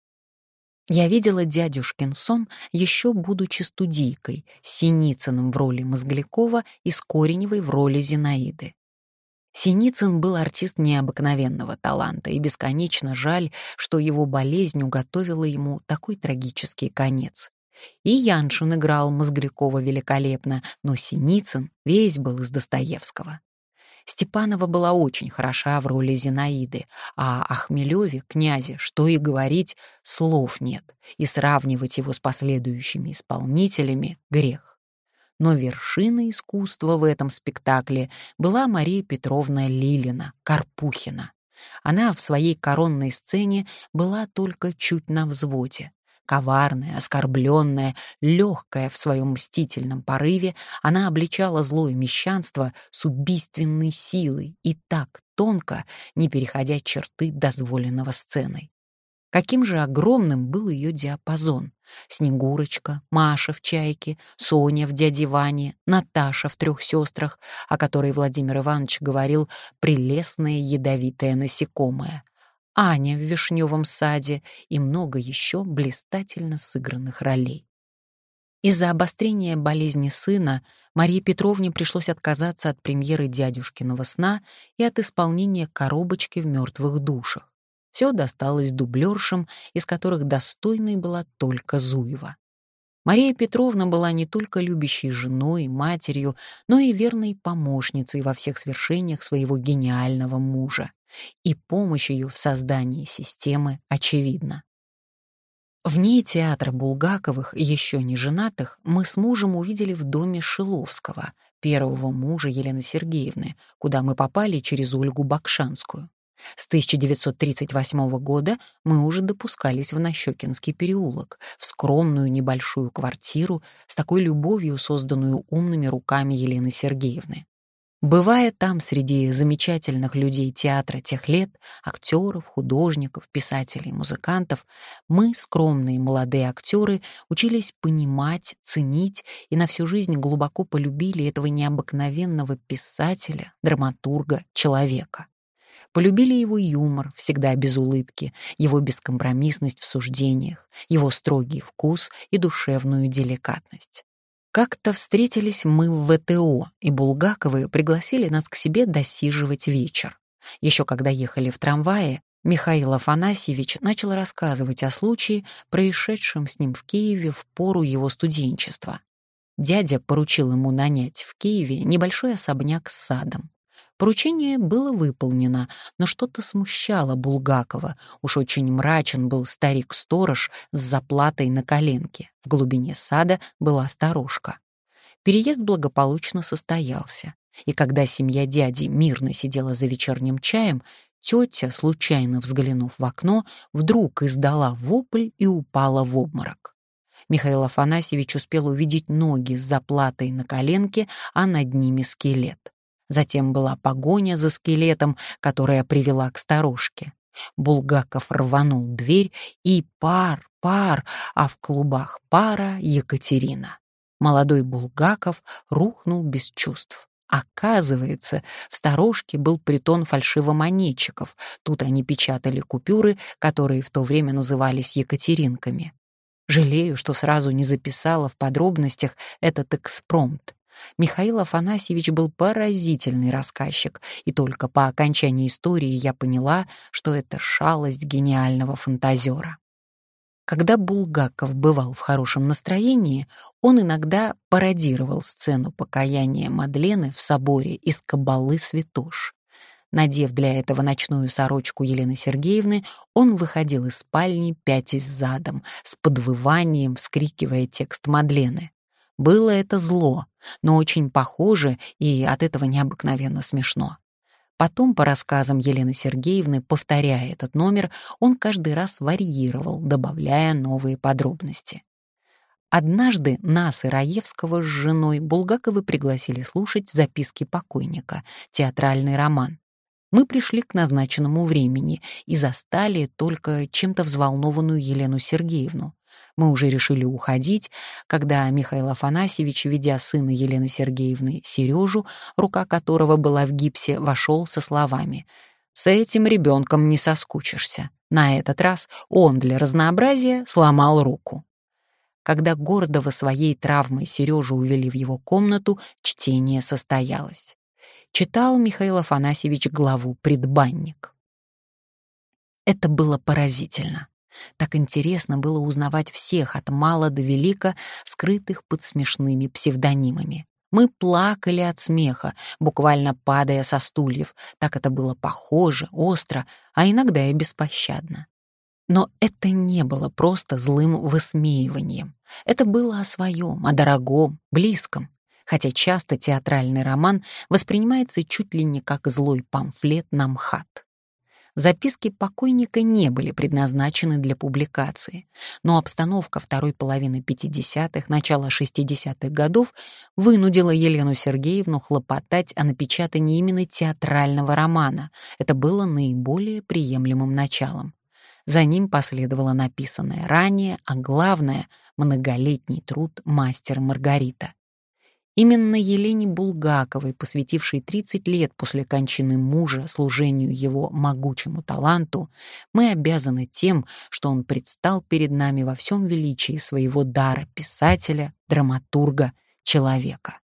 Я видела дядюшкин сон, еще будучи студийкой, с Синицыным в роли Мозглякова и с Кореневой в роли Зинаиды. Синицын был артист необыкновенного таланта, и бесконечно жаль, что его болезнь уготовила ему такой трагический конец. И Яншин играл Мозглякова великолепно, но Синицын весь был из Достоевского. Степанова была очень хороша в роли Зинаиды, а о Хмелеве, князе, что и говорить, слов нет, и сравнивать его с последующими исполнителями — грех. Но вершиной искусства в этом спектакле была Мария Петровна Лилина, Карпухина. Она в своей коронной сцене была только чуть на взводе. Коварная, оскорбленная, легкая в своем мстительном порыве, она обличала злое мещанство с убийственной силой и так тонко, не переходя черты, дозволенного сценой. Каким же огромным был ее диапазон. Снегурочка, Маша в «Чайке», Соня в «Дяде Ване», Наташа в «Трех сестрах», о которой Владимир Иванович говорил «прелестное ядовитое насекомое», Аня в «Вишневом саде» и много еще блистательно сыгранных ролей. Из-за обострения болезни сына Марии Петровне пришлось отказаться от премьеры «Дядюшкиного сна» и от исполнения «Коробочки в мертвых душах». Все досталось дублершам, из которых достойной была только Зуева. Мария Петровна была не только любящей женой, матерью, но и верной помощницей во всех свершениях своего гениального мужа. И помощь ее в создании системы очевидна. Вне театра Булгаковых, еще не женатых, мы с мужем увидели в доме Шиловского, первого мужа Елены Сергеевны, куда мы попали через Ольгу Бакшанскую. С тысяча девятьсот тридцать восьмого года мы уже допускались в Нащекинский переулок, в скромную небольшую квартиру, с такой любовью созданную умными руками Елены Сергеевны. Бывая там среди замечательных людей театра тех лет, актеров, художников, писателей, музыкантов, мы, скромные молодые актеры, учились понимать, ценить и на всю жизнь глубоко полюбили этого необыкновенного писателя, драматурга, человека. Полюбили его юмор, всегда без улыбки, его бескомпромиссность в суждениях, его строгий вкус и душевную деликатность. Как-то встретились мы в вэ тэ о, и Булгаковы пригласили нас к себе досиживать вечер. Еще когда ехали в трамвае, Михаил Афанасьевич начал рассказывать о случае, происшедшем с ним в Киеве в пору его студенчества. Дядя поручил ему нанять в Киеве небольшой особняк с садом. Поручение было выполнено, но что-то смущало Булгакова. Уж очень мрачен был старик-сторож с заплатой на коленке. В глубине сада была сторожка. Переезд благополучно состоялся. И когда семья дяди мирно сидела за вечерним чаем, тетя, случайно взглянув в окно, вдруг издала вопль и упала в обморок. Михаил Афанасьевич успел увидеть ноги с заплатой на коленке, а над ними скелет. Затем была погоня за скелетом, которая привела к сторожке. Булгаков рванул дверь, и пар, пар, а в клубах пара Екатерина. Молодой Булгаков рухнул без чувств. Оказывается, в сторожке был притон фальшивомонетчиков. Тут они печатали купюры, которые в то время назывались екатеринками. Жалею, что сразу не записала в подробностях этот экспромт. Михаил Афанасьевич был поразительный рассказчик, и только по окончании истории я поняла, что это шалость гениального фантазера. Когда Булгаков бывал в хорошем настроении, он иногда пародировал сцену покаяния Мадлены в соборе из «Кабалы святош». Надев для этого ночную сорочку Елены Сергеевны, он выходил из спальни, пятясь задом, с подвыванием, вскрикивая текст Мадлены. Было это зло, но очень похоже и от этого необыкновенно смешно. Потом, по рассказам Елены Сергеевны, повторяя этот номер, он каждый раз варьировал, добавляя новые подробности. Однажды нас и Раевского с женой Булгаковы пригласили слушать «Записки покойника», театральный роман. Мы пришли к назначенному времени и застали только чем-то взволнованную Елену Сергеевну. Мы уже решили уходить, когда Михаил Афанасьевич, ведя сына Елены Сергеевны, Сережу, рука которого была в гипсе, вошел со словами: «С этим ребенком не соскучишься». На этот раз он для разнообразия сломал руку. Когда гордого своей травмой Сережу увели в его комнату, чтение состоялось. Читал Михаил Афанасьевич главу «Предбанник». Это было поразительно. Так интересно было узнавать всех от мала до велика, скрытых под смешными псевдонимами. Мы плакали от смеха, буквально падая со стульев. Так это было похоже, остро, а иногда и беспощадно. Но это не было просто злым высмеиванием. Это было о своем, о дорогом, близком. Хотя часто театральный роман воспринимается чуть ли не как злой памфлет на МХАТ. Записки покойника не были предназначены для публикации, но обстановка второй половины пятидесятых, начала шестидесятых годов вынудила Елену Сергеевну хлопотать о напечатании именно театрального романа. Это было наиболее приемлемым началом. За ним последовало написанное ранее, а главное — многолетний труд «Мастер и Маргарита». Именно Елене Булгаковой, посвятившей тридцать лет после кончины мужа служению его могучему таланту, мы обязаны тем, что он предстал перед нами во всем величии своего дара писателя, драматурга, человека.